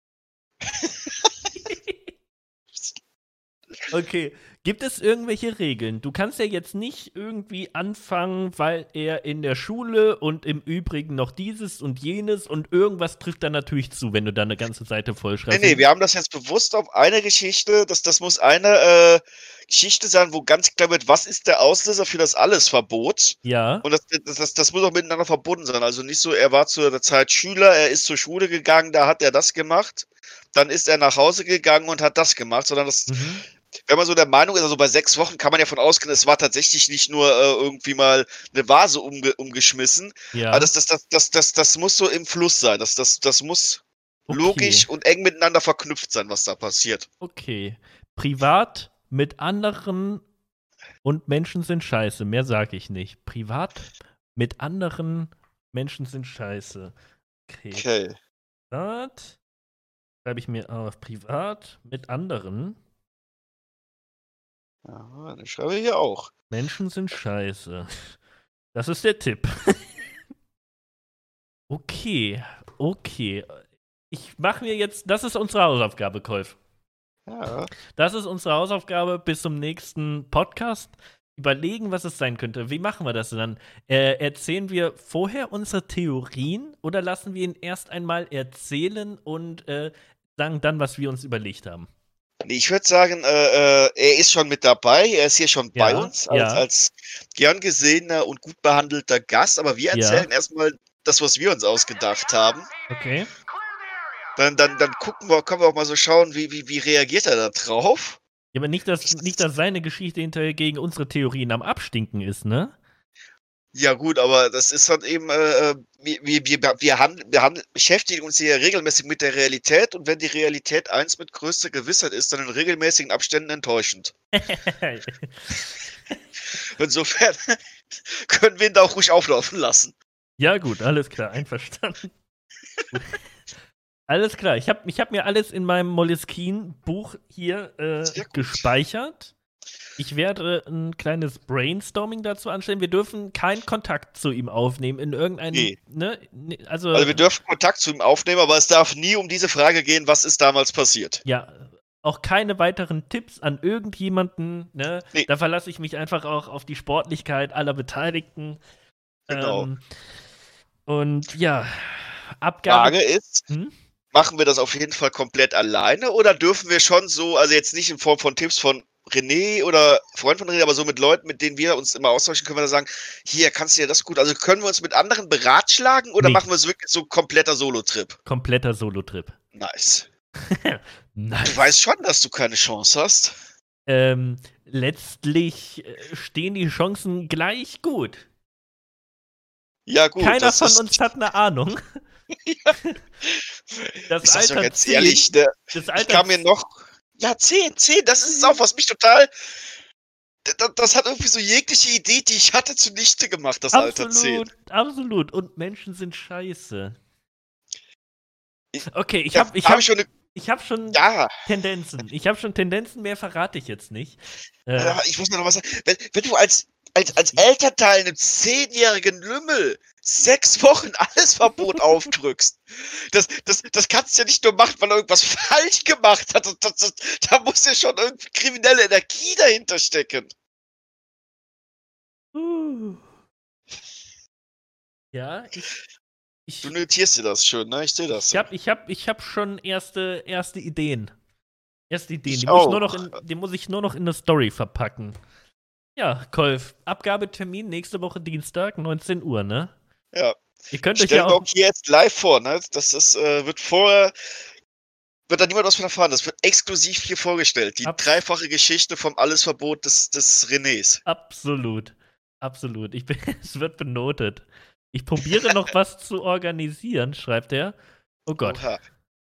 Okay, gibt es irgendwelche Regeln? Du kannst ja jetzt nicht irgendwie anfangen, weil er in der Schule und im Übrigen noch dieses und jenes und irgendwas trifft dann natürlich zu, wenn du da eine ganze Seite vollschreibst. Nee, wir haben das jetzt bewusst auf eine Geschichte, das muss eine Geschichte sein, wo ganz klar wird, was ist der Auslöser für das Allesverbot? Ja. Und das muss auch miteinander verbunden sein. Also nicht so, er war zu der Zeit Schüler, er ist zur Schule gegangen, da hat er das gemacht, dann ist er nach Hause gegangen und hat das gemacht, sondern das... Wenn man so der Meinung ist, also bei 6 Wochen kann man ja von ausgehen, es war tatsächlich nicht nur irgendwie mal eine Vase umgeschmissen. Ja. Aber das muss so im Fluss sein. Das muss logisch und eng miteinander verknüpft sein, was da passiert. Okay. Privat mit anderen und Menschen sind scheiße. Mehr sage ich nicht. Privat mit anderen Menschen sind scheiße. Okay. Privat schreibe ich mir auf. Privat mit anderen. Ja, dann schreibe ich hier auch. Menschen sind scheiße. Das ist der Tipp. Okay. Ich mache mir jetzt, das ist unsere Hausaufgabe, Kolf. Ja. Das ist unsere Hausaufgabe bis zum nächsten Podcast. Überlegen, was es sein könnte. Wie machen wir das dann? Erzählen wir vorher unsere Theorien oder lassen wir ihn erst einmal erzählen und sagen dann, was wir uns überlegt haben? Ich würde sagen, er ist schon mit dabei, er ist hier schon bei uns als gern gesehener und gut behandelter Gast, aber wir erzählen erstmal das, was wir uns ausgedacht haben. Okay. Dann können wir auch mal so schauen, wie reagiert er da drauf. Ja, aber nicht, dass seine Geschichte hinterher gegen unsere Theorien am Abstinken ist, ne? Ja gut, aber das ist halt eben, wir beschäftigen uns hier regelmäßig mit der Realität und wenn die Realität eins mit größter Gewissheit ist, dann in regelmäßigen Abständen enttäuschend. Insofern können wir ihn da auch ruhig auflaufen lassen. Ja gut, alles klar, einverstanden. Alles klar, ich hab mir alles in meinem Moleskine-Buch hier gespeichert. Ich werde ein kleines Brainstorming dazu anstellen. Wir dürfen keinen Kontakt zu ihm aufnehmen in irgendeinem. Nee. Ne? Also wir dürfen Kontakt zu ihm aufnehmen, aber es darf nie um diese Frage gehen, was ist damals passiert. Ja, auch keine weiteren Tipps an irgendjemanden. Ne? Nee. Da verlasse ich mich einfach auch auf die Sportlichkeit aller Beteiligten. Genau. Und ja, Abgabe. Frage ist, machen wir das auf jeden Fall komplett alleine oder dürfen wir schon so, also jetzt nicht in Form von Tipps von René oder Freund von René, aber so mit Leuten, mit denen wir uns immer austauschen, können wir da sagen, hier, kannst du dir das gut, also können wir uns mit anderen beratschlagen oder machen wir es wirklich so kompletter Solo-Trip? Kompletter Solo-Trip. Nice. Nice. Du weißt schon, dass du keine Chance hast. Letztlich stehen die Chancen gleich gut. Ja gut. Keiner von uns hat eine Ahnung. Ja. Das ich sag's Alter doch ganz 10, ehrlich, ich kann mir noch... Ja, 10, das ist es auch, was mich total... Das hat irgendwie so jegliche Idee, die ich hatte, zunichte gemacht, das Alter 10. Absolut. Und Menschen sind scheiße. Okay, ich hab schon Tendenzen. Ich habe schon Tendenzen, mehr verrate ich jetzt nicht. Ich muss noch was sagen. Wenn du als Elternteil einem 10-jährigen Lümmel 6 Wochen alles Verbot aufdrückst, das kannst du ja nicht nur machen, weil er irgendwas falsch gemacht hat. Da muss ja schon irgendwie kriminelle Energie dahinter stecken. Ja, du notierst dir das schön, ne? Ich sehe das. Ich hab schon erste Ideen. Die muss ich nur noch in eine Story verpacken. Ja, Kolf, Abgabetermin nächste Woche Dienstag, 19 Uhr, ne? Ja. Ihr könnt euch ja auch hier jetzt live vor, ne? Das wird da niemand was von erfahren. Das wird exklusiv hier vorgestellt. Die dreifache Geschichte vom Allesverbot des Renés. Absolut. Es wird benotet. Ich probiere noch was zu organisieren, schreibt er. Oh Gott. Oha.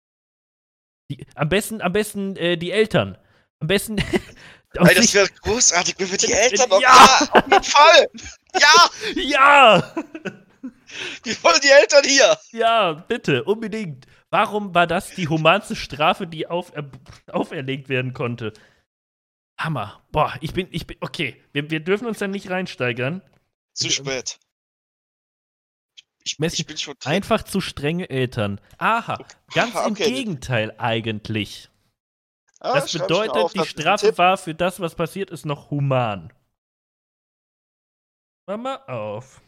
Am besten die Eltern. Am besten. Das wäre großartig, wenn wir die Eltern noch. Ja, auf jeden Fall. Ja. Wir wollen die Eltern hier. Ja, bitte, unbedingt. Warum war das die humanste Strafe, die auferlegt werden konnte? Hammer. Boah, ich bin, okay. Wir dürfen uns da nicht reinsteigern. Zu spät. Ich bin schon drin. Einfach zu strenge Eltern. Aha, ganz im Gegenteil eigentlich. Das bedeutet, die Strafe war für das, was passiert ist, noch human. Mach mal auf.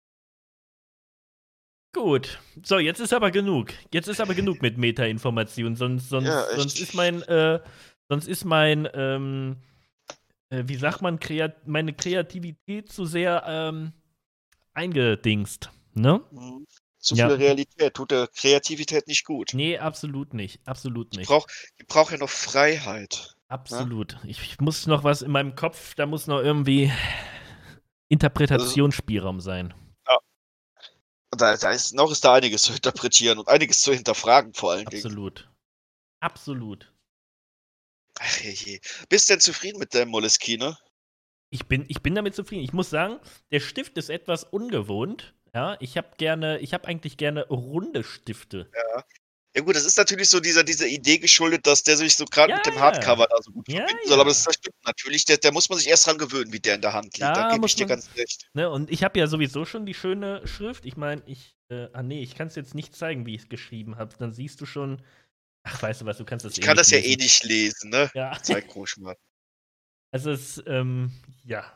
Gut. So, jetzt ist aber genug. Mit Meta-Informationen. Sonst ist mein, wie sagt man, meine Kreativität zu sehr eingedingst. Ne? Zu viel Realität tut der Kreativität nicht gut. Nee, absolut nicht. Die braucht ja noch Freiheit. Absolut. Ja? Ich muss noch was in meinem Kopf, da muss noch irgendwie Interpretationsspielraum sein. Ja. Da ist da einiges zu interpretieren und einiges zu hinterfragen vor allen Dingen. Absolut. Ach je. Bist du denn zufrieden mit deinem Moleskine? Ich bin damit zufrieden. Ich muss sagen, der Stift ist etwas ungewohnt. Ja, ich habe eigentlich gerne runde Stifte. Ja. Ja gut, das ist natürlich so dieser Idee geschuldet, dass der sich so gerade mit dem Hardcover da so gut verbinden soll, aber das stimmt natürlich, der muss man sich erst dran gewöhnen, wie der in der Hand liegt, da gebe ich dir ganz recht. Ne, und ich habe ja sowieso schon die schöne Schrift, ich meine, ich kann es jetzt nicht zeigen, wie ich es geschrieben habe, dann siehst du schon, ach, weißt du was, du kannst das ich kann das ja eh nicht lesen, ne? Ja. Zeig ruhig mal. Also es, ja.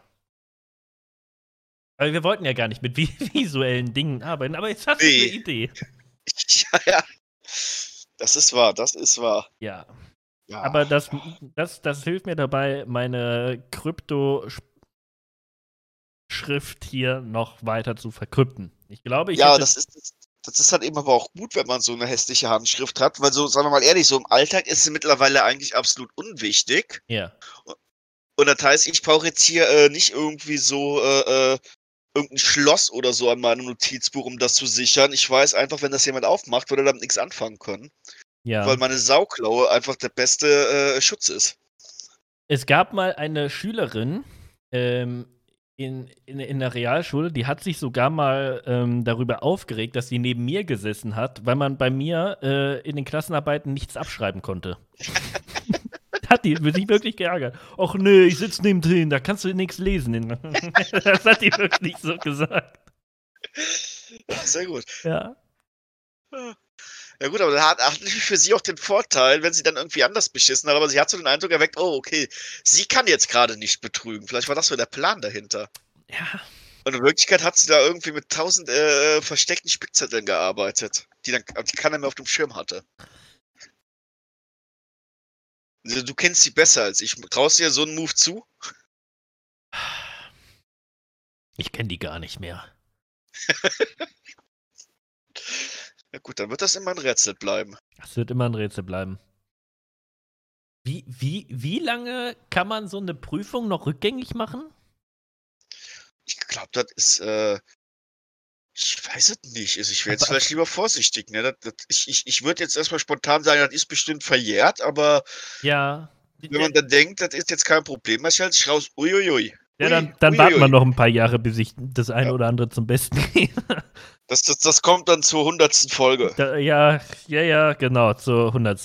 Aber wir wollten ja gar nicht mit visuellen Dingen arbeiten, aber jetzt hast du eine Idee. Ja. Das ist wahr. Ja. Aber das hilft mir dabei, meine Krypto-Schrift hier noch weiter zu verkrypten. Ich glaube, das ist halt eben aber auch gut, wenn man so eine hässliche Handschrift hat, weil so, sagen wir mal ehrlich, so im Alltag ist sie mittlerweile eigentlich absolut unwichtig. Ja. Und das heißt, ich brauche jetzt hier nicht irgendwie so irgendein Schloss oder so an meinem Notizbuch, um das zu sichern. Ich weiß einfach, wenn das jemand aufmacht, würde er damit nichts anfangen können. Ja. Weil meine Sauklaue einfach der beste Schutz ist. Es gab mal eine Schülerin in der Realschule, die hat sich sogar mal darüber aufgeregt, dass sie neben mir gesessen hat, weil man bei mir in den Klassenarbeiten nichts abschreiben konnte. Hat die sich wirklich geärgert. Och nö, ich sitze neben drin, da kannst du nichts lesen. Das hat die wirklich so gesagt. Ja, sehr gut. Ja. Ja gut, aber das hat natürlich für sie auch den Vorteil, wenn sie dann irgendwie anders beschissen hat, aber sie hat so den Eindruck erweckt, oh, okay, sie kann jetzt gerade nicht betrügen. Vielleicht war das so der Plan dahinter. Ja. Und in Wirklichkeit hat sie da irgendwie mit 1000 versteckten Spickzetteln gearbeitet, die keiner mehr auf dem Schirm hatte. Also, du kennst sie besser als ich. Traust du dir so einen Move zu? Ich kenne die gar nicht mehr. Ja gut, dann wird das immer ein Rätsel bleiben. Das wird immer ein Rätsel bleiben. Wie lange kann man so eine Prüfung noch rückgängig machen? Ich glaube, das ist, ich weiß es nicht. Also ich wäre jetzt vielleicht lieber vorsichtig, ne? Ich würde jetzt erstmal spontan sagen, das ist bestimmt verjährt, aber ja. Wenn man dann denkt, das ist jetzt kein Problem, dann stellt sich raus, uiuiui. Ja, dann warten wir noch ein paar Jahre, bis ich das eine oder andere zum Besten gebe. Das kommt dann zur 100. Folge. Ja, genau, zur 100.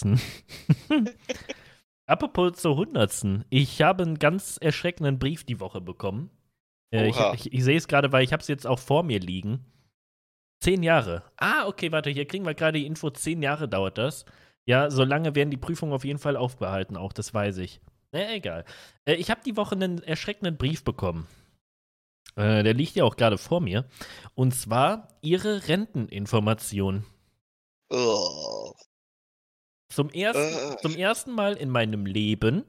Apropos zur 100. Ich habe einen ganz erschreckenden Brief die Woche bekommen. Ich sehe es gerade, weil ich habe es jetzt auch vor mir liegen. 10 Jahre. Okay, warte, hier kriegen wir gerade die Info, 10 Jahre dauert das. Ja, so lange werden die Prüfungen auf jeden Fall aufbehalten, auch, das weiß ich. Egal. Ich habe die Woche einen erschreckenden Brief bekommen. Der liegt ja auch gerade vor mir. Und zwar ihre Renteninformation. Oh. Zum ersten Mal in meinem Leben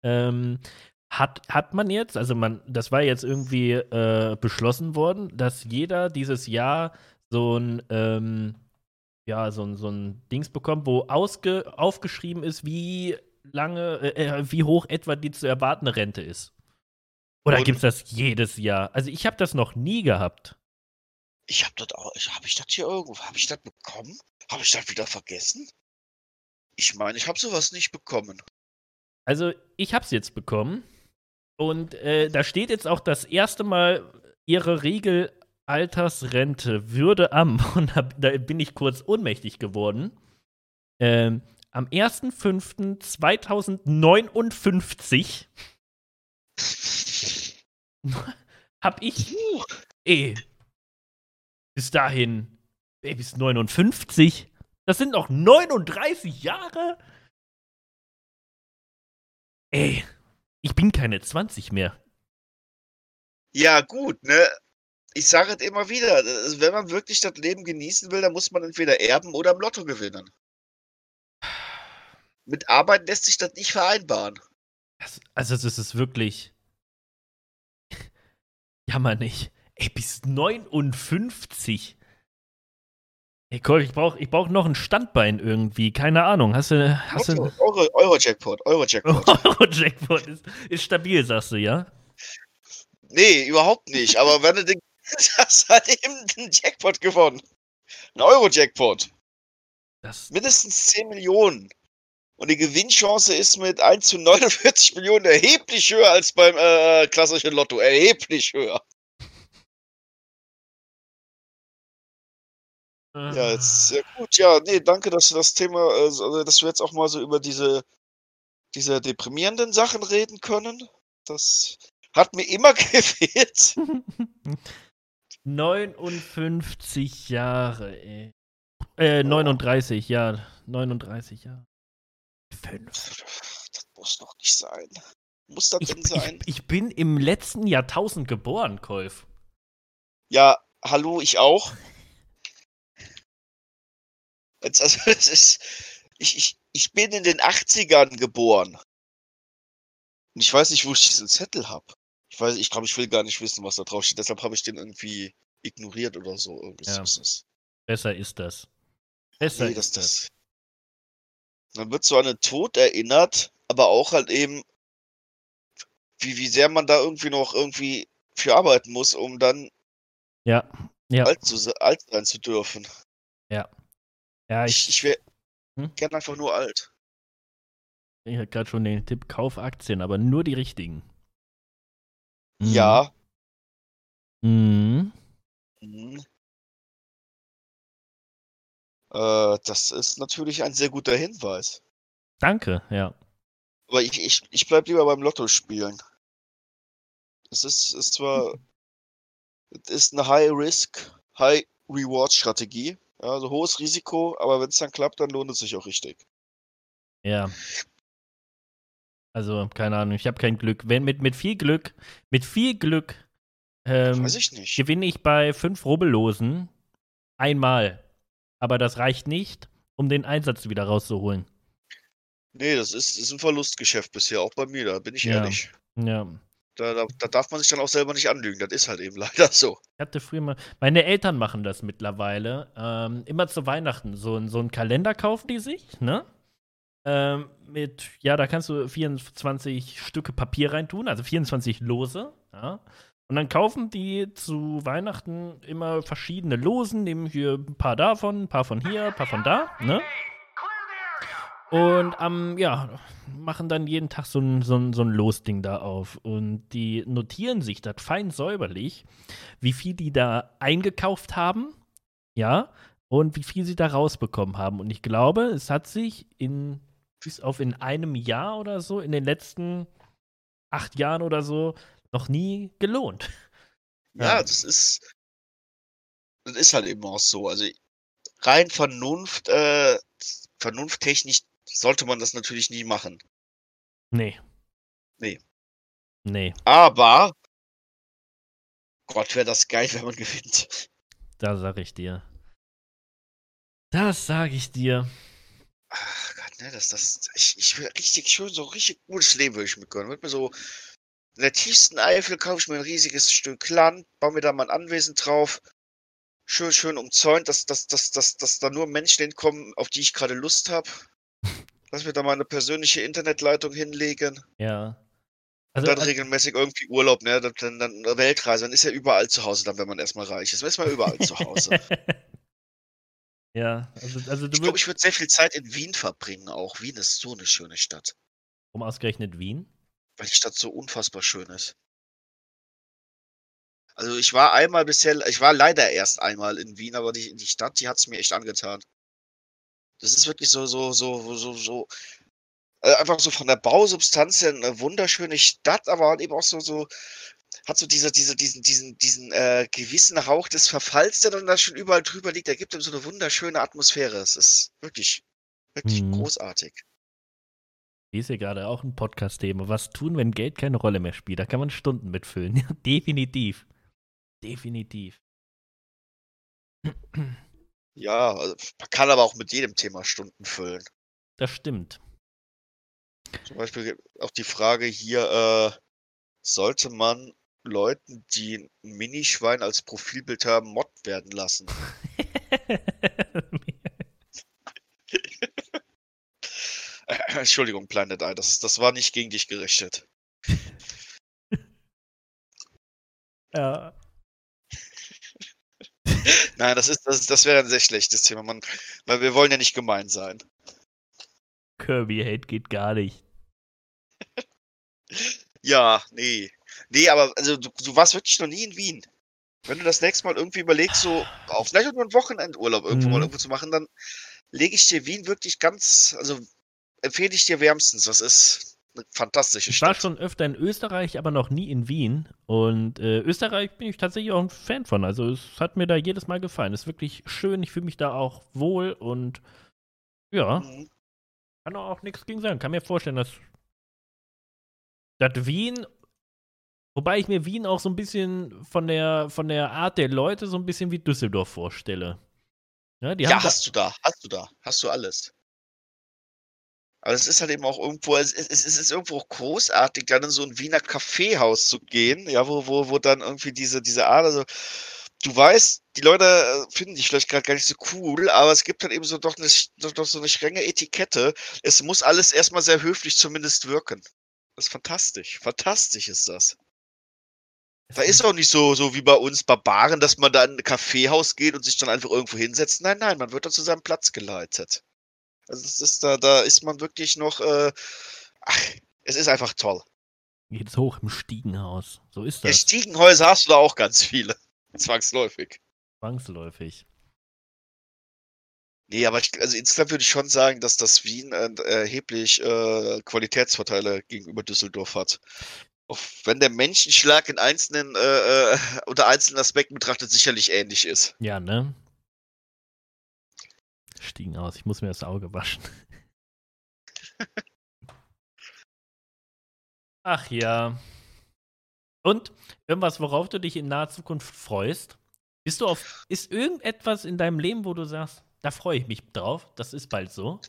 hat man jetzt, also das war jetzt irgendwie beschlossen worden, dass jeder dieses Jahr so ein Dings bekommt, wo aufgeschrieben ist, wie hoch etwa die zu erwartende Rente ist. Oder gibt es das jedes Jahr? Also ich habe das noch nie gehabt. Ich habe das auch, habe ich das hier irgendwo, habe ich das bekommen? Habe ich das wieder vergessen? Ich meine, ich habe sowas nicht bekommen. Also ich habe es jetzt bekommen und da steht jetzt auch das erste Mal ihre Altersrente würde und da bin ich kurz ohnmächtig geworden. Am 1.5.2059 hab ich bis dahin, bis 59. Das sind noch 39 Jahre? Ich bin keine 20 mehr. Ja, gut, ne? Ich sage es immer wieder, wenn man wirklich das Leben genießen will, dann muss man entweder erben oder im Lotto gewinnen. Mit Arbeit lässt sich das nicht vereinbaren. Also das ist wirklich jammer nicht. Bis 59. Cole, ich brauch noch ein Standbein irgendwie. Keine Ahnung. Hast du Euro-Jackpot. Euro-Jackpot ist stabil, sagst du, ja? Nee, überhaupt nicht. Aber wenn du hast halt eben einen Jackpot gewonnen. Ein Euro-Jackpot. Mindestens 10 Millionen. Und die Gewinnchance ist mit 1 zu 49 Millionen erheblich höher als beim klassischen Lotto. Erheblich höher. Ja, jetzt sehr gut. Ja, nee, danke, dass du das Thema, also, dass wir jetzt auch mal so über diese deprimierenden Sachen reden können. Das hat mir immer gefehlt. 59 Jahre, ey. 39, ja. 39 Jahre. 5. Das muss doch nicht sein. Muss das denn sein? Ich bin im letzten Jahrtausend geboren, Kolf. Ja, hallo, ich auch. Also, es ist, ich bin in den 80ern geboren. Und ich weiß nicht, wo ich diesen Zettel habe. Ich glaube, ich will gar nicht wissen, was da drauf steht. Deshalb habe ich den irgendwie ignoriert oder so. Ja. Besser ist das. Besser ist das. Dann wird so an den Tod erinnert, aber auch halt eben, wie sehr man da irgendwie noch für arbeiten muss, um dann Ja, ja, alt sein zu dürfen. ja. Ja, Ich wäre Hm? gern einfach nur alt. Ich hatte gerade schon den Tipp, kauf Aktien, aber nur die richtigen. Ja. Mhm. Mhm. Das ist natürlich ein sehr guter Hinweis. Danke, ja. Aber ich bleibe lieber beim Lottospielen. Es ist zwar es ist 'ne High-Risk, High-Reward-Strategie. Ja, also hohes Risiko, aber wenn's dann klappt, dann lohnt es sich auch richtig. Ja. Also, keine Ahnung, ich habe kein Glück. Wenn mit viel Glück Weiß ich nicht. gewinne ich bei 5 Rubbellosen einmal. Aber das reicht nicht, um den Einsatz wieder rauszuholen. Ne, das ist 'n Verlustgeschäft bisher, auch bei mir, da bin ich Ja, ehrlich. ja. Da darf man sich dann auch selber nicht anlügen. Das ist halt eben leider so. Ich hatte früher mal meine Eltern machen das mittlerweile, immer zu Weihnachten. So 'n Kalender kaufen die sich, ne? Da kannst du 24 Stücke Papier reintun, also 24 Lose, ja. Und dann kaufen die zu Weihnachten immer verschiedene Losen, nehmen hier ein paar davon, ein paar von hier, ein paar von da, ne? Und machen dann jeden Tag so ein Losding da auf. Und die notieren sich das fein säuberlich, wie viel die da eingekauft haben, ja, und wie viel sie da rausbekommen haben. Und ich glaube, es hat sich bis auf in einem Jahr oder so, in den letzten 8 Jahren oder so, noch nie gelohnt. Ja, Ja. das ist halt eben auch so. Also, rein vernunfttechnisch sollte man das natürlich nie machen. Nee. Ne. Nee, Aber Gott, wäre das geil, wenn man gewinnt. da sag ich dir. Das sage ich dir. Ach Gott, ne, ich will richtig schön so richtig gutes Leben würde ich mir gönnen. Würde mir so in der tiefsten Eifel kaufe ich mir 'n riesiges Stück Land, baue mir da mein Anwesen drauf, schön umzäunt, dass da nur Menschen hinkommen, auf die ich grade Lust habe. Lass mir da meine persönliche Internetleitung hinlegen Ja. und Also, dann regelmäßig irgendwie Urlaub, ne? Dann Weltreise. Dann ist ja überall zu Hause dann, wenn man erst mal reich ist. Dann ist man überall zu Hause. Ja, also du Ich glaube, würdest ich würde sehr viel Zeit in Wien verbringen auch. Wien ist so 'ne schöne Stadt, ausgerechnet Wien? weil die Stadt so unfassbar schön ist. Also, ich war leider erst einmal in Wien, aber die Stadt, die hat's mir echt angetan. Das ist wirklich einfach so von der Bausubstanz her 'ne wunderschöne Stadt, aber halt eben auch hat so gewissen Hauch des Verfalls, der dann da schon überall drüber liegt. Der gibt ihm so 'ne wunderschöne Atmosphäre. Es ist wirklich Mhm. großartig. Die ist ja gerade auch ein Podcast-Thema. Was tun, wenn Geld keine Rolle mehr spielt? Da kann man Stunden mitfüllen. Ja, definitiv. Definitiv. Ja, also, man kann aber auch mit jedem Thema Stunden füllen. Das stimmt. Zum Beispiel auch die Frage hier, sollte man Leuten, die 'n Minischwein als Profilbild haben, Mod werden lassen? Entschuldigung, Planet Eye, das war nicht gegen dich gerichtet. Ja. Nein, das wäre ein sehr schlechtes Thema, weil wir wollen ja nicht gemein sein. Kirby-Hate geht gar nicht. Ja, ne. Ne, aber also du warst wirklich noch nie in Wien. Wenn du das nächste Mal irgendwie überlegst, so auch vielleicht auch nur 'n Wochenendurlaub irgendwo mal Mhm. irgendwo zu machen, dann lege ich dir Wien wirklich empfehle ich dir wärmstens. Das ist 'ne fantastische Ich war Stadt. schon öfter in Österreich, aber noch nie in Wien. Und Österreich bin ich tatsächlich auch ein Fan von. Also es hat mir da jedes Mal gefallen. Ist wirklich schön. Ich fühle mich da auch wohl und ja, Mhm. kann auch nichts gegen sagen. Kann mir vorstellen, dass Wien, wobei ich mir Wien auch so ein bisschen von der Art der Leute so ein bisschen wie Düsseldorf vorstelle. Ja, die haben Ja, da. hast du alles. Aber es ist halt eben auch irgendwo es ist irgendwo auch großartig, dann in so 'n Wiener Kaffeehaus zu gehen, ja, wo dann irgendwie diese Art also, du weißt, die Leute, finden dich vielleicht grad gar nicht so cool, aber es gibt halt eben so doch so 'ne strenge Etikette. Es muss alles erst mal sehr höflich zumindest wirken. Das ist fantastisch. Fantastisch ist das. Da ist auch nicht so wie bei uns Barbaren, dass man da in ein Kaffeehaus geht und sich dann einfach irgendwo hinsetzt. Nein, man wird da zu seinem Platz geleitet. Also das ist da ist man wirklich noch, es ist einfach toll. Geht's hoch im Stiegenhaus. So ist Ja, das. Stiegenhäuser hast du da auch ganz viele. Zwangsläufig. Zwangsläufig. Nee, aber also insgesamt würde ich schon sagen, dass das Wien erheblich Qualitätsvorteile gegenüber Düsseldorf hat. Auch wenn der Menschenschlag in einzelnen unter einzelnen Aspekten betrachtet sicherlich ähnlich ist. Ja, ne? Stiegenhaus, ich muss mir das Auge waschen. Ach ja. Und irgendwas, worauf du dich in naher Zukunft freust? Ist irgendetwas in deinem Leben, wo du sagst, da freue ich mich drauf, das ist bald so?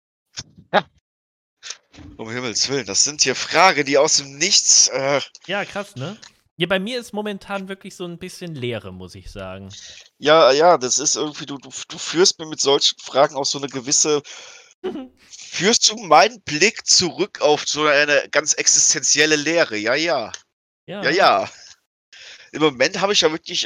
Um Himmels Willen, das sind hier Fragen, die aus dem Nichts. Ja, krass, ne? Ja, bei mir ist momentan wirklich so ein bisschen Leere, muss ich sagen. Ja, das ist irgendwie, du führst mir mit solchen Fragen auch so eine gewisse. Führst du meinen Blick zurück auf so eine ganz existenzielle Leere? Ja. Ja. Im Moment habe ich ja wirklich,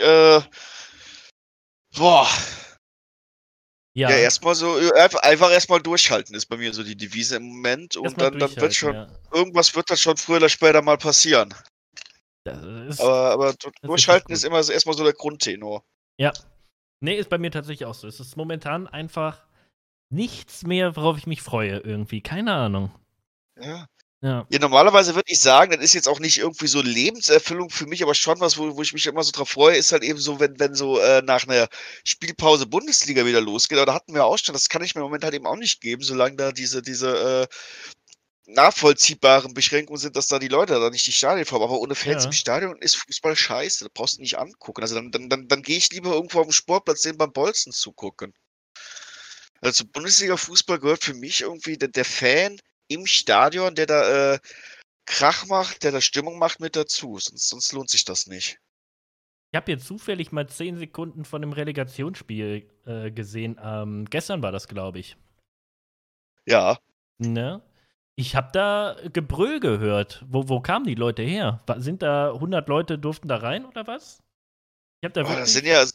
Ja, erstmal so, einfach erstmal durchhalten ist bei mir so die Devise im Moment. Und dann wird schon, irgendwas wird dann schon früher oder später mal passieren. Aber durchhalten ist immer erstmal so der Grundtenor. Ja. Nee, ist bei mir tatsächlich auch so. Es ist momentan einfach nichts mehr, worauf ich mich freue irgendwie. Keine Ahnung. Ja, normalerweise würde ich sagen, das ist jetzt auch nicht irgendwie so Lebenserfüllung für mich, aber schon was, wo ich mich immer so drauf freue, ist halt eben so, wenn so nach einer Spielpause Bundesliga wieder losgeht. Aber da hatten wir auch schon, das kann ich mir im Moment halt eben auch nicht geben, solange da diese nachvollziehbaren Beschränkungen sind, dass da die Leute da nicht die Stadien fahren. Aber ohne Fans im Stadion ist Fußball scheiße. Da brauchst du nicht angucken. Also dann gehe ich lieber irgendwo auf dem Sportplatz denen beim Bolzen zugucken. Also Bundesliga-Fußball gehört für mich irgendwie der Fan im Stadion, der da Krach macht, der da Stimmung macht, mit dazu. Sonst lohnt sich das nicht. Ich habe jetzt zufällig mal 10 Sekunden von dem Relegationsspiel gesehen. Gestern war das, glaube ich. Ja. Ne? Ich habe da Gebrüll gehört. Wo kamen die Leute her? Sind da 100 Leute, durften da rein oder was? Ich hab da wirklich... Das sind ja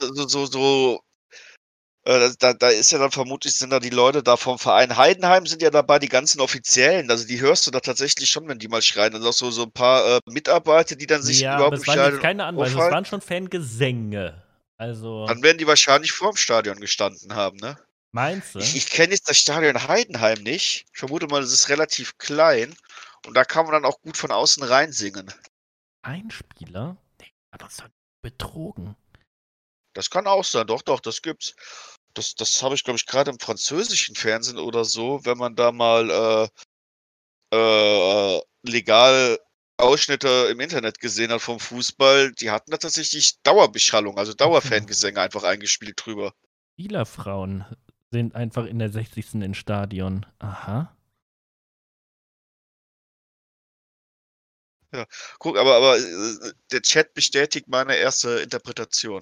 da ist ja dann vermutlich, sind da die Leute da vom Verein Heidenheim sind ja dabei, die ganzen Offiziellen, also die hörst du da tatsächlich schon, wenn die mal schreien. Und auch so ein paar Mitarbeiter, die dann sich überhaupt im Stadion. Ja, aber es waren jetzt keine Anweisungen, es waren schon Fangesänge. Also. Dann werden die wahrscheinlich vorm Stadion gestanden haben, ne? Meinst du? Ich kenne jetzt das Stadion Heidenheim nicht. Ich vermute mal, das ist relativ klein. Und da kann man dann auch gut von außen reinsingen. Ein Spieler? Nee, aber das hat betrogen. Das kann auch sein, doch, das gibt's. Das habe ich, glaube ich, gerade im französischen Fernsehen oder so, wenn man da mal legal Ausschnitte im Internet gesehen hat vom Fußball, die hatten da tatsächlich Dauerbeschallung, also Dauerfangesänge einfach eingespielt drüber. Spielerfrauen sind einfach in der 60. ins Stadion. Aha. Ja, guck, aber der Chat bestätigt meine erste Interpretation.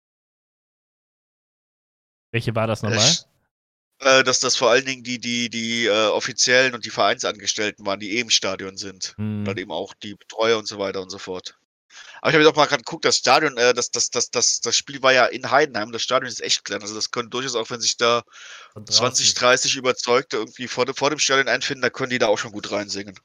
Welche war das nochmal? Dass das vor allen Dingen die Offiziellen und die Vereinsangestellten waren, die im Stadion sind. Dann eben auch die Betreuer und so weiter und so fort. Aber ich habe jetzt auch mal gerade geguckt, das Stadion, das Spiel war ja in Heidenheim, das Stadion ist echt klein. Also das können durchaus auch, wenn sich da 20, 30 Überzeugte irgendwie vor dem Stadion einfinden, da können die da auch schon gut reinsingen.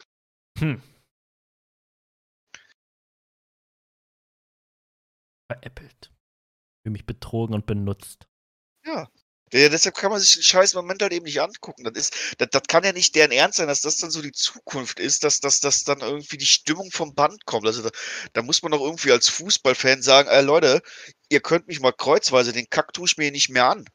Veräppelt. Für mich betrogen und benutzt. Ja. Deshalb kann man sich den scheiß Moment halt eben nicht angucken. Das kann ja nicht deren Ernst sein, dass das dann so die Zukunft ist, dass dann irgendwie die Stimmung vom Band kommt. Also da muss man doch irgendwie als Fußballfan sagen, Leute, ihr könnt mich mal kreuzweise, den Kack tue ich mir nicht mehr an.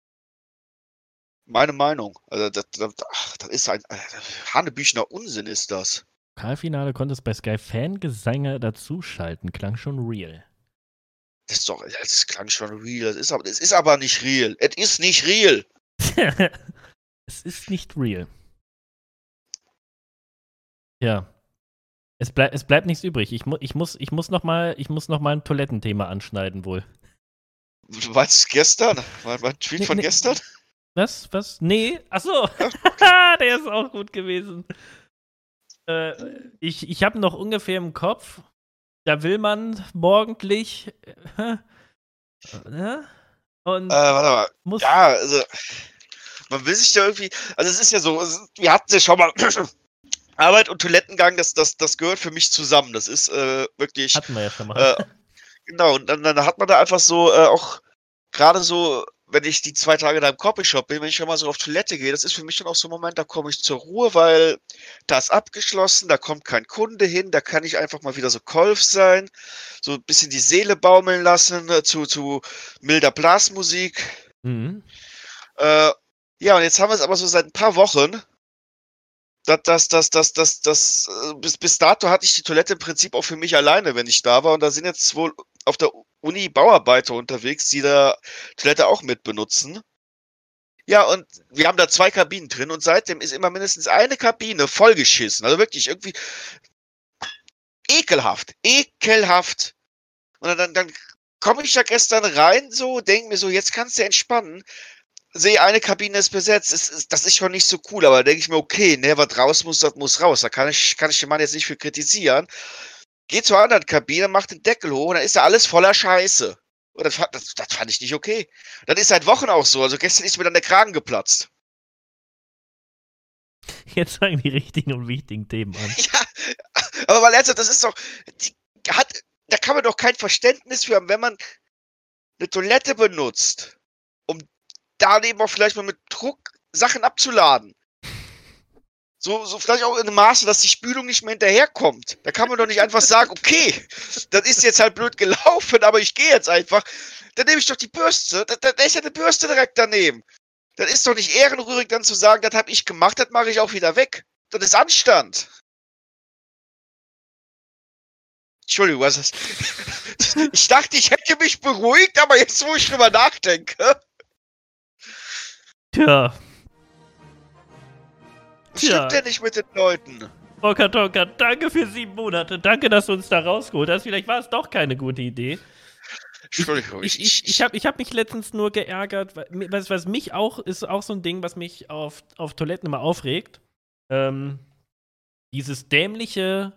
Meine Meinung. Also das ist ein hanebüchener Unsinn ist das. Pokalfinale konntest bei Sky Fangesänge dazuschalten. Klang schon real. Das klang schon real. Es ist aber nicht real. Es ist nicht real. Es ist nicht real. Ja. Es bleibt nichts übrig. Ich muss noch mal ein Toilettenthema anschneiden wohl. Du meinst gestern? Mein Tweet von gestern? Was? Nee. Achso. Der ist auch gut gewesen. Ich habe noch ungefähr im Kopf, da will man morgendlich und warte mal. muss. Ja, also man will sich da irgendwie, also es ist ja so, wir hatten ja schon mal Arbeit und Toilettengang, das gehört für mich zusammen. Das ist wirklich. Hatten wir ja schon mal. Genau, und dann hat man da einfach so auch gerade so, wenn ich die 2 Tage da im Copyshop bin, wenn ich schon mal so auf Toilette gehe, das ist für mich dann auch so ein Moment, da komme ich zur Ruhe, weil da ist abgeschlossen, da kommt kein Kunde hin, da kann ich einfach mal wieder so Kolf sein, so ein bisschen die Seele baumeln lassen zu milder Blasmusik. Mhm. Ja, und jetzt haben wir es aber so seit ein paar Wochen. Bis dato hatte ich die Toilette im Prinzip auch für mich alleine, wenn ich da war. Und da sind jetzt wohl auf der Uni Bauarbeiter unterwegs, die da Toilette auch mit benutzen. Ja, und wir haben da 2 Kabinen drin und seitdem ist immer mindestens eine Kabine vollgeschissen. Also wirklich irgendwie ekelhaft. Ekelhaft. Und dann komme ich da gestern rein, so, denke mir so, jetzt kannst du entspannen. Sehe, eine Kabine ist besetzt. Das ist schon nicht so cool, aber da denke ich mir, okay, ne, was raus muss, das muss raus. Da kann ich den Mann jetzt nicht für kritisieren. Geh zur anderen Kabine, mach den Deckel hoch und dann ist da alles voller Scheiße. Und das fand ich nicht okay. Das ist seit Wochen auch so. Also gestern ist mir dann der Kragen geplatzt. Jetzt fangen die richtigen und wichtigen Themen an. Ja, aber mal ernsthaft, das ist doch. Da kann man doch kein Verständnis für haben, wenn man eine Toilette benutzt, um daneben auch vielleicht mal mit Druck Sachen abzuladen. So vielleicht auch in einem Maße, dass die Spülung nicht mehr hinterherkommt. Da kann man doch nicht einfach sagen, okay, das ist jetzt halt blöd gelaufen, aber ich gehe jetzt einfach. Dann nehme ich doch die Bürste. Da ist ja eine Bürste direkt daneben. Das ist doch nicht ehrenrührig, dann zu sagen, das habe ich gemacht, das mache ich auch wieder weg. Das ist Anstand. Entschuldigung, was ist das? Ich dachte, ich hätte mich beruhigt, aber jetzt, wo ich drüber nachdenke. Tja. Was stimmt denn nicht mit den Leuten? Frau Kartonka, danke für 7 Monate. Danke, dass du uns da rausgeholt hast. Vielleicht war es doch keine gute Idee. Entschuldigung. Ich hab mich letztens nur geärgert, was mich auch, ist auch so ein Ding, was mich auf Toiletten immer aufregt. Dieses dämliche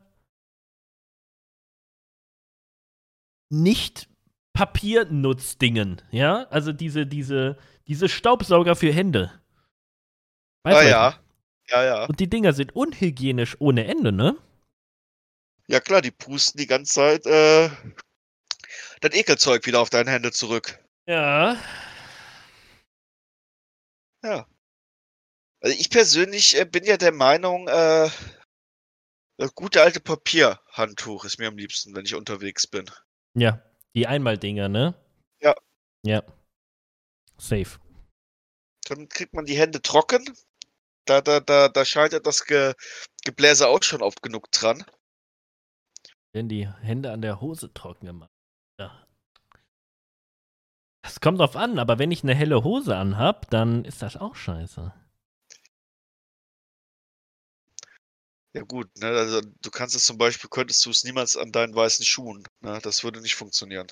Nicht-Papiernutzdingen, ja? Also diese Staubsauger für Hände. Weißt du, ja. Ja. Und die Dinger sind unhygienisch ohne Ende, ne? Ja klar, die pusten die ganze Zeit das Ekelzeug wieder auf deine Hände zurück. Ja. Ja. Also ich persönlich bin ja der Meinung, das gute alte Papierhandtuch ist mir am liebsten, wenn ich unterwegs bin. Ja, die Einmaldinger, ne? Ja. Ja. Safe. Dann kriegt man die Hände trocken. Da scheitert das Gebläse auch schon oft genug dran. Wenn die Hände an der Hose trocken gemacht. Ja. Das kommt drauf an, aber wenn ich eine helle Hose anhab, dann ist das auch scheiße. Ja gut, ne, also du kannst es zum Beispiel, könntest du es niemals an deinen weißen Schuhen. Ne? Das würde nicht funktionieren.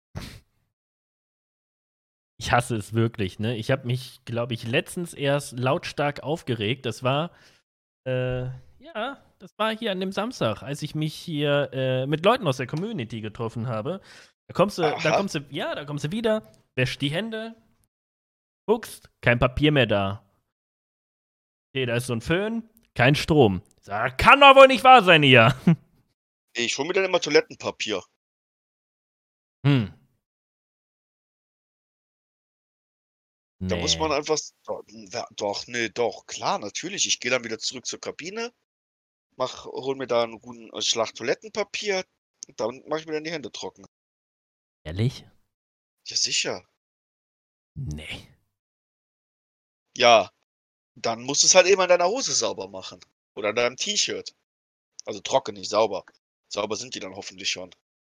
Ich hasse es wirklich, ne? Ich habe mich, glaube ich, letztens erst lautstark aufgeregt. Das war, das war hier an dem Samstag, als ich mich hier mit Leuten aus der Community getroffen habe. Da kommst du wieder, wäschst die Hände, guckst, kein Papier mehr da. Okay, da ist so ein Föhn, kein Strom. Sag, kann doch wohl nicht wahr sein hier. Ich hole mir dann immer Toilettenpapier. Da muss man einfach. Doch, klar, natürlich. Ich gehe dann wieder zurück zur Kabine, hol mir da einen guten Schlag Toilettenpapier, und dann mache ich mir dann die Hände trocken. Ehrlich? Ja, sicher. Nee. Ja, dann musst du es halt eben an deiner Hose sauber machen. Oder an deinem T-Shirt. Also trocken, nicht sauber. Sauber sind die dann hoffentlich schon.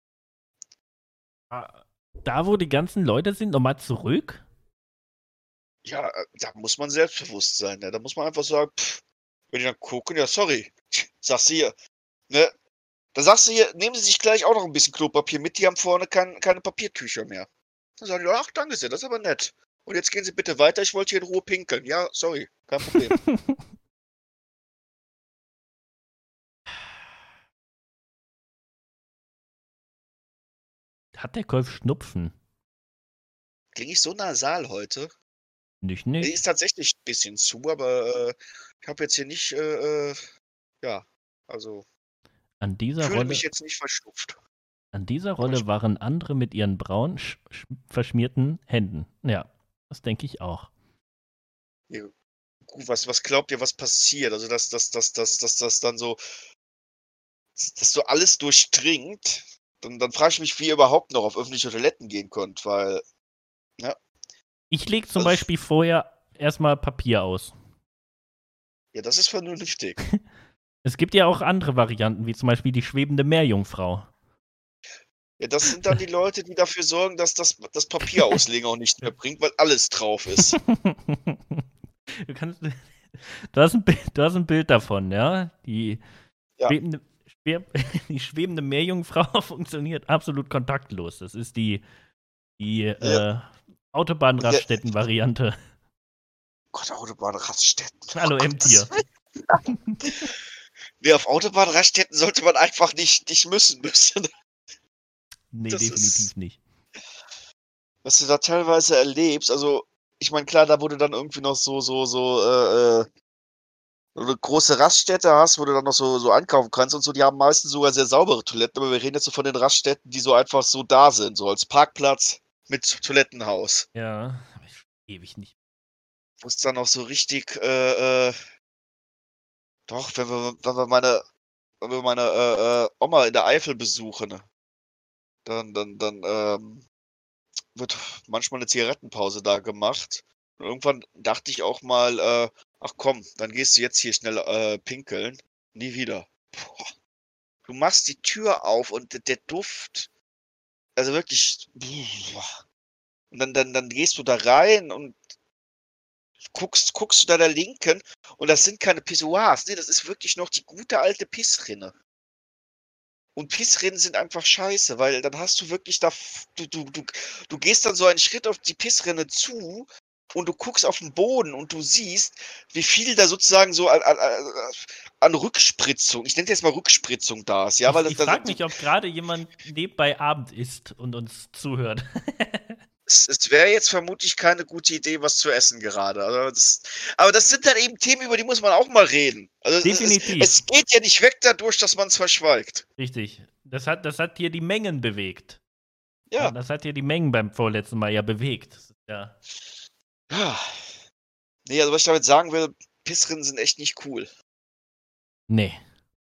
Da, wo die ganzen Leute sind, nochmal zurück? Ja, da muss man selbstbewusst sein, ne? Da muss man einfach sagen, wenn die dann gucken, ja, sorry. Sagst du hier, ne? Da sagst du hier, nehmen Sie sich gleich auch noch ein bisschen Klopapier mit, die haben vorne keine Papiertücher mehr. Dann sagen die, ach, danke sehr, das ist aber nett. Und jetzt gehen Sie bitte weiter, ich wollte hier in Ruhe pinkeln. Ja, sorry, kein Problem. Hat der Kolf Schnupfen? Klinge ich so nasal heute? Nicht. Die ist tatsächlich ein bisschen zu, aber ich habe jetzt hier nicht, also An dieser fühle Rolle, mich jetzt nicht verschnupft. an dieser Rolle waren andere mit ihren braun verschmierten Händen. Ja, das denke ich auch. Ja, gut, was glaubt ihr, was passiert? Also, dass das dann so, dass so alles durchdringt, dann frage ich mich, wie ihr überhaupt noch auf öffentliche Toiletten gehen könnt, weil, ja. Ich lege zum Also, Beispiel vorher erstmal Papier aus. ja, das ist vernünftig. Es gibt ja auch andere Varianten, wie zum Beispiel die schwebende Meerjungfrau. Ja, das sind dann die Leute, die dafür sorgen, dass das Papierausleger auch nichts mehr bringt, weil alles drauf ist. Du hast ein Bild davon, ja? Die Ja. die schwebende Meerjungfrau funktioniert absolut kontaktlos. Das ist die Autobahnraststätten-Variante. Gott, Autobahnraststätten. Hallo, M-Tier. Nee, auf Autobahnraststätten sollte man einfach nicht müssen. Nee, Das definitiv nicht. Was du da teilweise erlebst, also, ich meine, klar, da wo du dann irgendwie noch so eine große Raststätte hast, wo du dann noch so einkaufen kannst und so, die haben meistens sogar sehr saubere Toiletten, aber wir reden jetzt so von den Raststätten, die so einfach so da sind, so als Parkplatz mit Toilettenhaus. Ja, hab ich ewig nicht. Wo es dann auch so richtig, doch, wenn wir meine Oma in der Eifel besuchen, dann wird manchmal eine Zigarettenpause da gemacht. Und irgendwann dachte ich auch mal, ach komm, dann gehst du jetzt hier schnell pinkeln. Nie wieder. Boah. Du machst die Tür auf und der Duft, also wirklich. Boah. Und dann gehst du da rein und guckst du da der Linken und das sind keine Pissoirs. Nee, das ist wirklich noch die gute alte Pissrinne. Und Pissrinnen sind einfach scheiße, weil dann hast du wirklich du gehst dann so einen Schritt auf die Pissrinne zu und du guckst auf den Boden und du siehst, wie viel da sozusagen so an Rückspritzung, ich nenne jetzt mal Rückspritzung da ist, ja, weil Ich frage mich, ob gerade jemand nebenbei Abend isst und uns zuhört. es wäre jetzt vermutlich keine gute Idee, was zu essen gerade. Aber das sind dann eben Themen, über die muss man auch mal reden. Also Definitiv. es geht ja nicht weg dadurch, dass man es verschweigt. Richtig. Das hat hier die Mengen bewegt. Ja. Das hat hier die Mengen beim vorletzten Mal ja bewegt. Ja. Nee, also was ich damit sagen will, Pissrinnen sind echt nicht cool. Nee.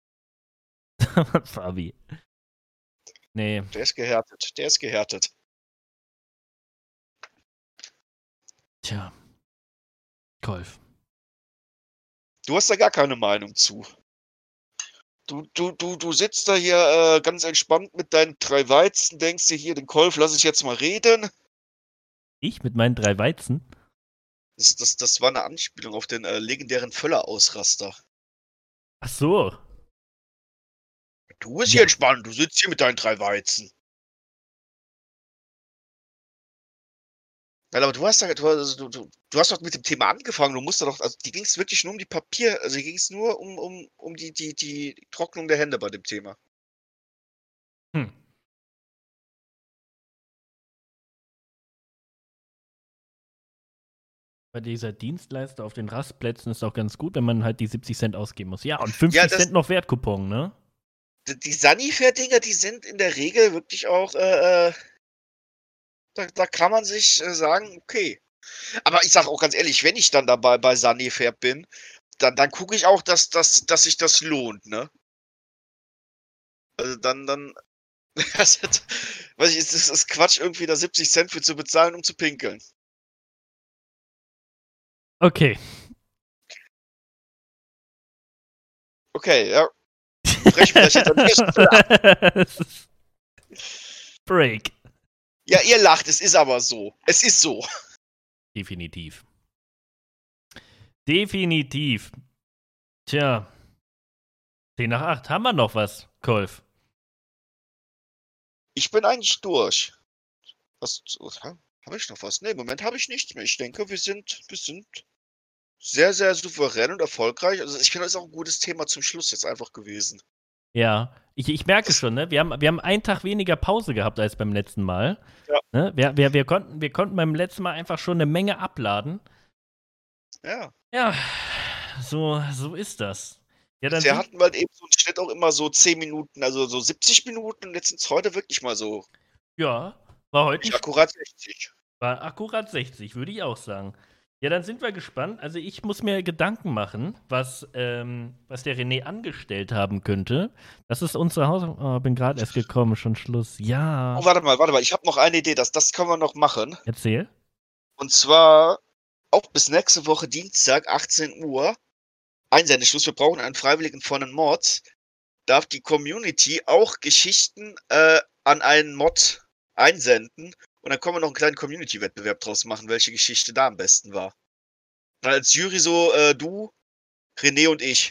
Fabi. Nee. Der ist gehärtet. Tja. Kolf. Du hast da gar keine Meinung zu. Du sitzt da hier ganz entspannt mit deinen 3 Weizen, denkst dir hier, den Kolf lass ich jetzt mal reden. Ich mit meinen 3 Weizen? Das war eine Anspielung auf den legendären Völler-Ausraster. Ach so. Du bist hier entspannt, du sitzt hier mit deinen 3 Weizen. Nein, aber du hast doch mit dem Thema angefangen, du musst doch, also die ging es wirklich nur um die also die ging es nur um die Trocknung der Hände bei dem Thema. Bei dieser Dienstleister auf den Rastplätzen ist auch ganz gut, wenn man halt die 70 Cent ausgeben muss. Ja, und 50 Cent noch Wertcoupon, ne? Die Sanifair-Dinger, die sind in der Regel wirklich auch, da kann man sich sagen, okay. Aber ich sage auch ganz ehrlich, wenn ich dann dabei bei Sanifair bin, dann gucke ich auch, dass sich das lohnt, ne? Also dann weiß ich, es ist Quatsch, irgendwie da 70 Cent für zu bezahlen, um zu pinkeln. Okay. Okay, ja. Brechen wir das jetzt an der Stelle ab. Break. Ja, ihr lacht, es ist aber so. Es ist so. Definitiv. Definitiv. Tja. 10 nach 8. Haben wir noch was, Kolf? Ich bin eigentlich durch. Habe ich noch was? Ne, im Moment habe ich nichts mehr. Ich denke, wir sind sehr, sehr souverän und erfolgreich. Also ich finde, das ist auch ein gutes Thema zum Schluss jetzt einfach gewesen. Ja, Ich merke schon, ne? Wir haben einen Tag weniger Pause gehabt als beim letzten Mal. Ja. Ne? Wir konnten beim letzten Mal einfach schon eine Menge abladen. Ja. Ja, so ist das. Ja, dann Wir hatten halt eben so einen Schnitt auch immer so 10 Minuten, also so 70 Minuten und jetzt sind es heute wirklich mal so. Ja, war heute Akkurat 60. War akkurat 60, würde ich auch sagen. Ja, dann sind wir gespannt. Also ich muss mir Gedanken machen, was der René angestellt haben könnte. Das ist unsere bin gerade erst gekommen, schon Schluss. Ja. Oh, warte mal. Ich habe noch eine Idee. Das können wir noch machen. Erzähl. Und zwar auch bis nächste Woche Dienstag, 18 Uhr. Einsendeschluss. Wir brauchen einen Freiwilligen von den Mods. Darf die Community auch Geschichten an einen Mod einsenden. Und dann können wir noch einen kleinen Community-Wettbewerb draus machen, welche Geschichte da am besten war. Und als Jury so du, René und ich.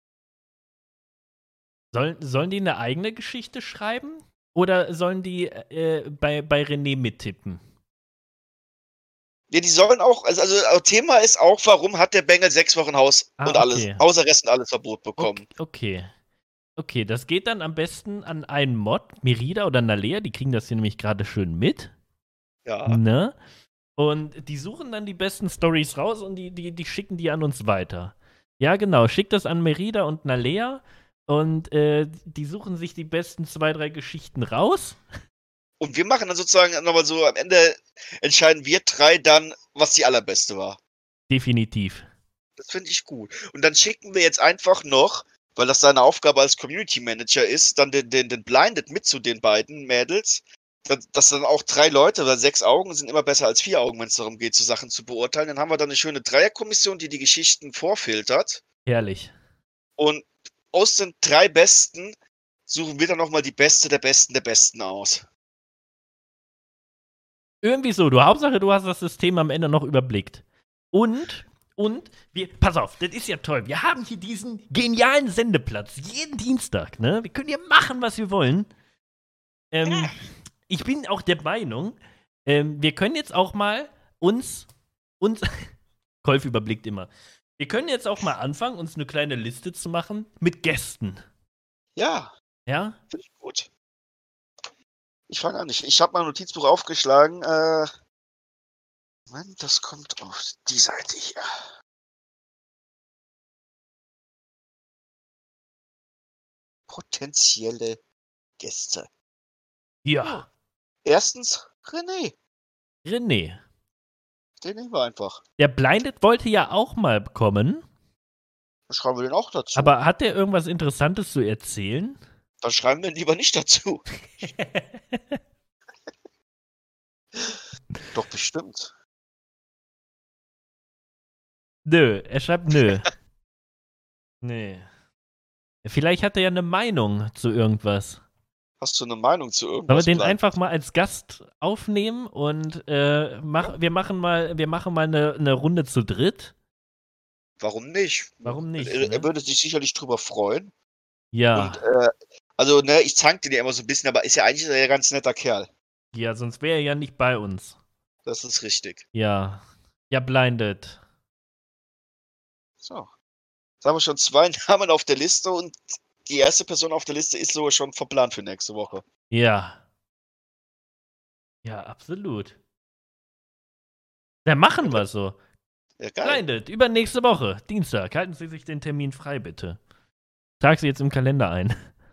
Sollen die eine eigene Geschichte schreiben? Oder sollen die bei René mittippen? Ja, die sollen auch, also Thema ist auch, warum hat der Bengel 6 Wochen Hausarrest und alles Verbot bekommen. Okay, das geht dann am besten an einen Mod, Merida oder Nalea, die kriegen das hier nämlich gerade schön mit. Ja. Ne? Und die suchen dann die besten Stories raus und die schicken die an uns weiter. Ja, genau. Schickt das an Merida und Nalea und die suchen sich die besten 2, 3 Geschichten raus. Und wir machen dann sozusagen nochmal so, am Ende entscheiden wir 3 dann, was die allerbeste war. Definitiv. Das finde ich gut. Und dann schicken wir jetzt einfach noch, weil das seine Aufgabe als Community Manager ist, dann den Blinded mit zu den beiden Mädels. Dass dann auch 3 Leute, weil 6 Augen sind immer besser als 4 Augen, wenn es darum geht, so Sachen zu beurteilen. Dann haben wir dann eine schöne Dreierkommission, die Geschichten vorfiltert. Herrlich. Und aus den 3 Besten suchen wir dann nochmal die Beste der Besten aus. Irgendwie so. Hauptsache, du hast das System am Ende noch überblickt. Und pass auf, das ist ja toll. Wir haben hier diesen genialen Sendeplatz. Jeden Dienstag, ne? Wir können hier machen, was wir wollen. Ich bin auch der Meinung, wir können jetzt auch mal uns Kolf überblickt immer. Wir können jetzt auch mal anfangen, uns eine kleine Liste zu machen mit Gästen. Ja. Ja? Finde ich gut. Ich fange an. Ich habe mein Notizbuch aufgeschlagen. Moment, das kommt auf die Seite hier. Potenzielle Gäste. Ja. Erstens René. Den nehmen wir einfach. Der Blinded wollte ja auch mal kommen. Dann schreiben wir den auch dazu. Aber hat der irgendwas Interessantes zu erzählen? Dann schreiben wir ihn lieber nicht dazu. Doch, bestimmt. Nö, er schreibt nö. Nee. Vielleicht hat er ja eine Meinung zu irgendwas. Hast du eine Meinung zu irgendwas? Sollen wir den einfach mal als Gast aufnehmen und wir machen mal eine Runde zu dritt? Warum nicht? Warum nicht? Er würde sich sicherlich drüber freuen. Ja. Und, ich zank den ja immer so ein bisschen, aber ist ja eigentlich ein ganz netter Kerl. Ja, sonst wäre er ja nicht bei uns. Das ist richtig. Ja. Ja, Blinded. So. Jetzt haben wir schon 2 Namen auf der Liste und die erste Person auf der Liste ist sogar schon verplant für nächste Woche. Ja. Ja, absolut. Dann machen wir so. Ja, geil. Blinded, übernächste Woche, Dienstag. Halten Sie sich den Termin frei, bitte. Trag Sie jetzt im Kalender ein.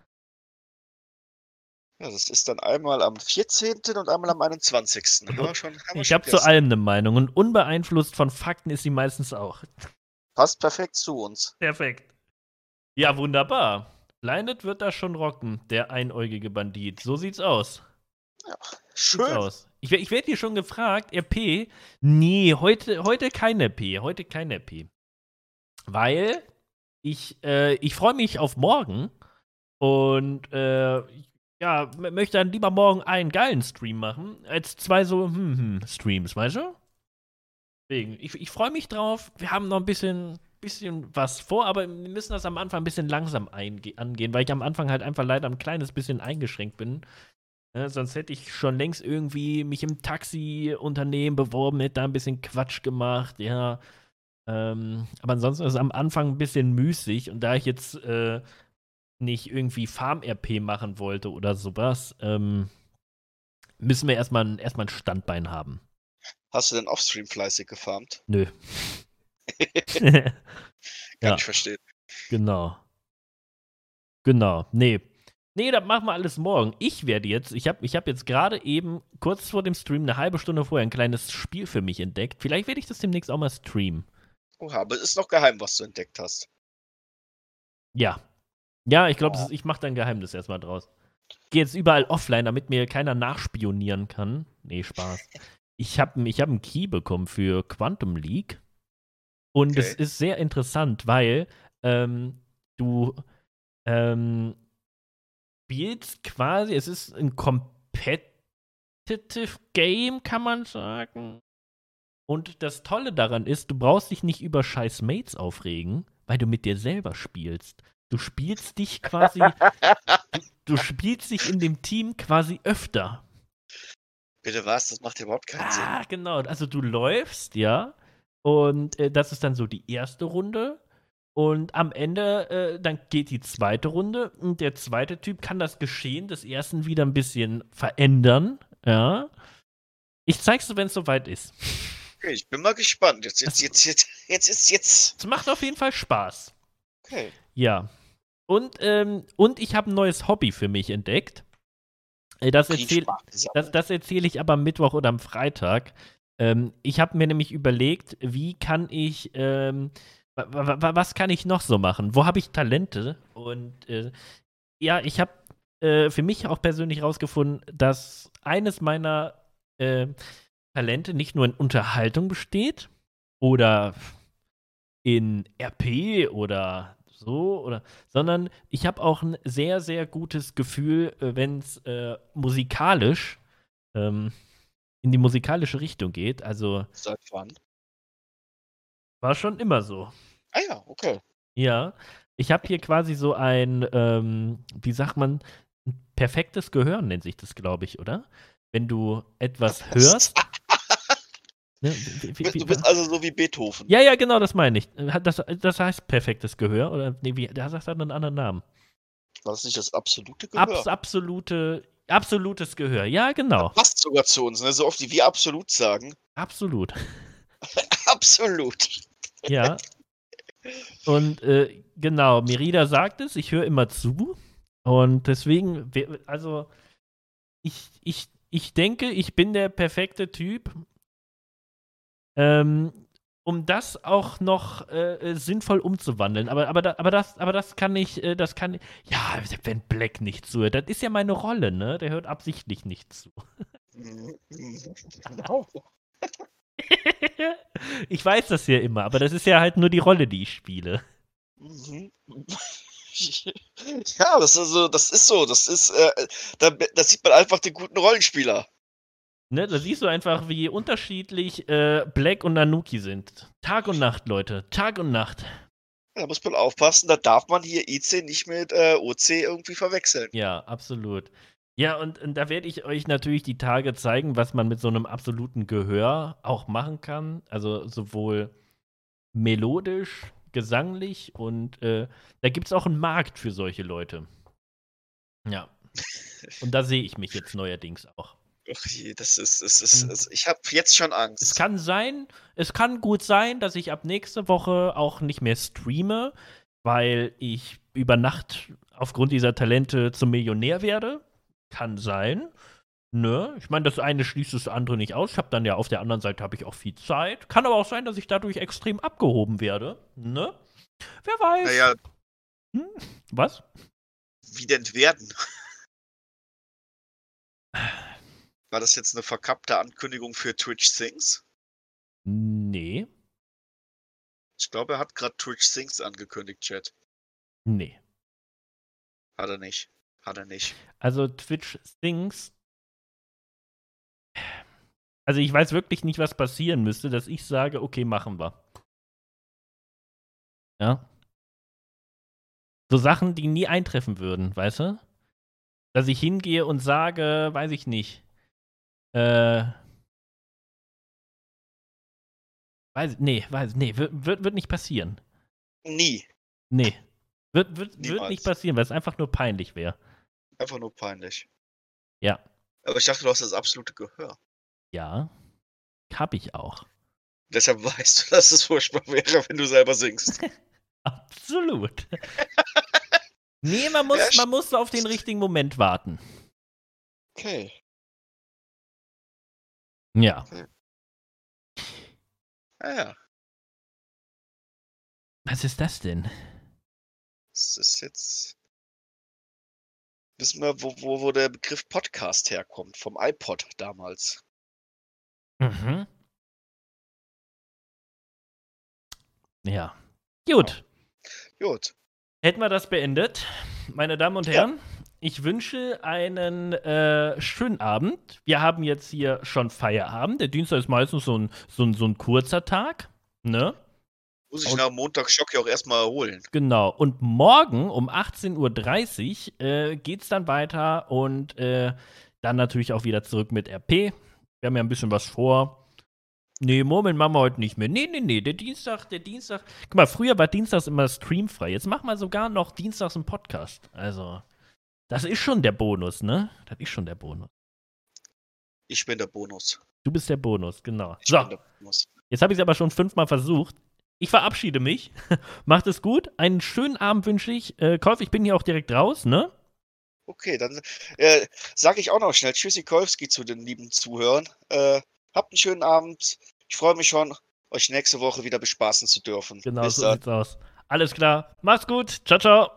Ja, das ist dann einmal am 14. und einmal am 21. Ich habe zu allem eine Meinung und unbeeinflusst von Fakten ist sie meistens auch. Passt perfekt zu uns. Perfekt. Ja, wunderbar. Blinded wird das schon rocken, der einäugige Bandit. So sieht's aus. Ja, schön. Ich werde hier schon gefragt, RP? Nee, heute kein RP. Heute kein RP. Weil ich freue mich auf morgen und möchte dann lieber morgen einen geilen Stream machen, als 2 so Streams, weißt du? Deswegen, ich freue mich drauf. Wir haben noch ein bisschen was vor, aber wir müssen das am Anfang ein bisschen langsam angehen, weil ich am Anfang halt einfach leider ein kleines bisschen eingeschränkt bin. Sonst hätte ich schon längst irgendwie mich im Taxi-Unternehmen beworben, hätte da ein bisschen Quatsch gemacht, ja. Aber ansonsten ist es am Anfang ein bisschen müßig und da ich jetzt nicht irgendwie Farm-RP machen wollte oder sowas, müssen wir erstmal ein Standbein haben. Hast du denn offstream fleißig gefarmt? Nö. Kann ich verstehen. Genau. Nee, das machen wir alles morgen. Ich werde jetzt, ich hab jetzt gerade eben kurz vor dem Stream, eine halbe Stunde vorher, ein kleines Spiel für mich entdeckt. Vielleicht werde ich das demnächst auch mal streamen. Oha, aber es ist noch geheim, was du entdeckt hast. Ja. Ja, ich glaube, ich mache da ein Geheimnis erstmal draus. Gehe jetzt überall offline, damit mir keiner nachspionieren kann. Nee, Spaß. Ich hab einen Key bekommen für Quantum League. Und es ist sehr interessant, weil du spielst quasi, es ist ein Competitive Game, kann man sagen. Und das Tolle daran ist, du brauchst dich nicht über scheiß Mates aufregen, weil du mit dir selber spielst. Du spielst dich quasi, du spielst dich in dem Team quasi öfter. Bitte was? Das macht ja überhaupt keinen Sinn. Ah, genau. Also du läufst, ja. Und das ist dann so die erste Runde. Und am Ende, dann geht die zweite Runde. Und der zweite Typ kann das Geschehen des ersten wieder ein bisschen verändern. Ja. Ich zeig's dir, wenn es soweit ist. Okay, ich bin mal gespannt. Jetzt. Es macht auf jeden Fall Spaß. Okay. Ja. Und ich habe ein neues Hobby für mich entdeckt. Das erzähle ich aber am Mittwoch oder am Freitag. Ich habe mir nämlich überlegt, wie kann ich, was kann ich noch so machen? Wo habe ich Talente? Und ja, ich habe für mich auch persönlich herausgefunden, dass eines meiner Talente nicht nur in Unterhaltung besteht oder in RP oder so, sondern ich habe auch ein sehr, sehr gutes Gefühl, wenn es musikalisch in die musikalische Richtung geht. Also Seit wann? war schon immer so. Ah ja, okay. Ja, ich habe hier quasi so ein, wie sagt man, ein perfektes Gehör nennt sich das, glaube ich, oder? Wenn du etwas hörst. Ne, du bist also so wie Beethoven. Ja, genau, das meine ich. Das heißt perfektes Gehör, oder? Nee, das hat einen anderen Namen. War das nicht das absolute Gehör? Absolutes Gehör, ja, genau. Das passt sogar zu uns, ne? So oft wie wir absolut sagen. Absolut. Absolut. Ja. Und genau, Merida sagt es, ich höre immer zu. Und deswegen, also, ich denke, ich bin der perfekte Typ, um das auch noch sinnvoll umzuwandeln. Aber das kann ich, ja, wenn Black nicht zuhört, das ist ja meine Rolle, ne? Der hört absichtlich nicht zu. Genau. Ich weiß das ja immer, aber das ist ja halt nur die Rolle, die ich spiele. Ja, das ist so. Da sieht man einfach den guten Rollenspieler. Ne, da siehst du einfach, wie unterschiedlich Black und Nanuki sind. Tag und Nacht, Leute. Tag und Nacht. Da muss man aufpassen, da darf man hier IC nicht mit OC irgendwie verwechseln. Ja, absolut. Ja, und da werde ich euch natürlich die Tage zeigen, was man mit so einem absoluten Gehör auch machen kann. Also sowohl melodisch, gesanglich und da gibt es auch einen Markt für solche Leute. Ja. Und da sehe ich mich jetzt neuerdings auch. Ach je, ich habe jetzt schon Angst. Es kann gut sein, dass ich ab nächste Woche auch nicht mehr streame, weil ich über Nacht aufgrund dieser Talente zum Millionär werde. Kann sein. Ne? Ich meine, das eine schließt das andere nicht aus. Ich habe dann ja auf der anderen Seite habe ich auch viel Zeit. Kann aber auch sein, dass ich dadurch extrem abgehoben werde. Ne? Wer weiß. Naja. Was? Wie denn werden? War das jetzt eine verkappte Ankündigung für Twitch Things? Nee. Ich glaube, er hat gerade Twitch Things angekündigt, Chat. Nee. Hat er nicht. Also Twitch Things. Also ich weiß wirklich nicht, was passieren müsste, dass ich sage, okay, machen wir. Ja. So Sachen, die nie eintreffen würden, weißt du? Dass ich hingehe und sage, weiß ich nicht. Wird nicht passieren. Nie. Nee. Wird nicht passieren, weil es einfach nur peinlich wäre. Einfach nur peinlich. Ja. Aber ich dachte, du hast das absolute Gehör. Ja, hab ich auch. Deshalb weißt du, dass es furchtbar wäre, wenn du selber singst. Absolut. Nee, man muss auf den richtigen Moment warten. Okay. Ja. Okay. Ja. Was ist das denn? Das ist jetzt... Wissen wir, wo der Begriff Podcast herkommt? Vom iPod damals. Mhm. Ja. Gut. Gut. Hätten wir das beendet, meine Damen und Herren. Ja. Ich wünsche einen schönen Abend. Wir haben jetzt hier schon Feierabend. Der Dienstag ist meistens so ein kurzer Tag, ne? Muss ich nach dem Montagsschock ja auch erstmal erholen. Genau. Und morgen um 18:30 Uhr geht's dann weiter und dann natürlich auch wieder zurück mit RP. Wir haben ja ein bisschen was vor. Nee, Murmeln machen wir heute nicht mehr. Nee. Der Dienstag. Guck mal, früher war Dienstags immer streamfrei. Jetzt machen wir sogar noch Dienstags einen Podcast. Also, das ist schon der Bonus, ne? Das ist schon der Bonus. Ich bin der Bonus. Du bist der Bonus, genau. Ich bin der Bonus. Jetzt habe ich es aber schon 5-mal versucht. Ich verabschiede mich. Macht es gut. Einen schönen Abend wünsche ich. Kolf, ich bin hier auch direkt raus, ne? Okay, dann sage ich auch noch schnell Tschüssi Kolfski zu den lieben Zuhörern. Habt einen schönen Abend. Ich freue mich schon, euch nächste Woche wieder bespaßen zu dürfen. Genau, so sieht's aus. Alles klar. Macht's gut. Ciao, ciao.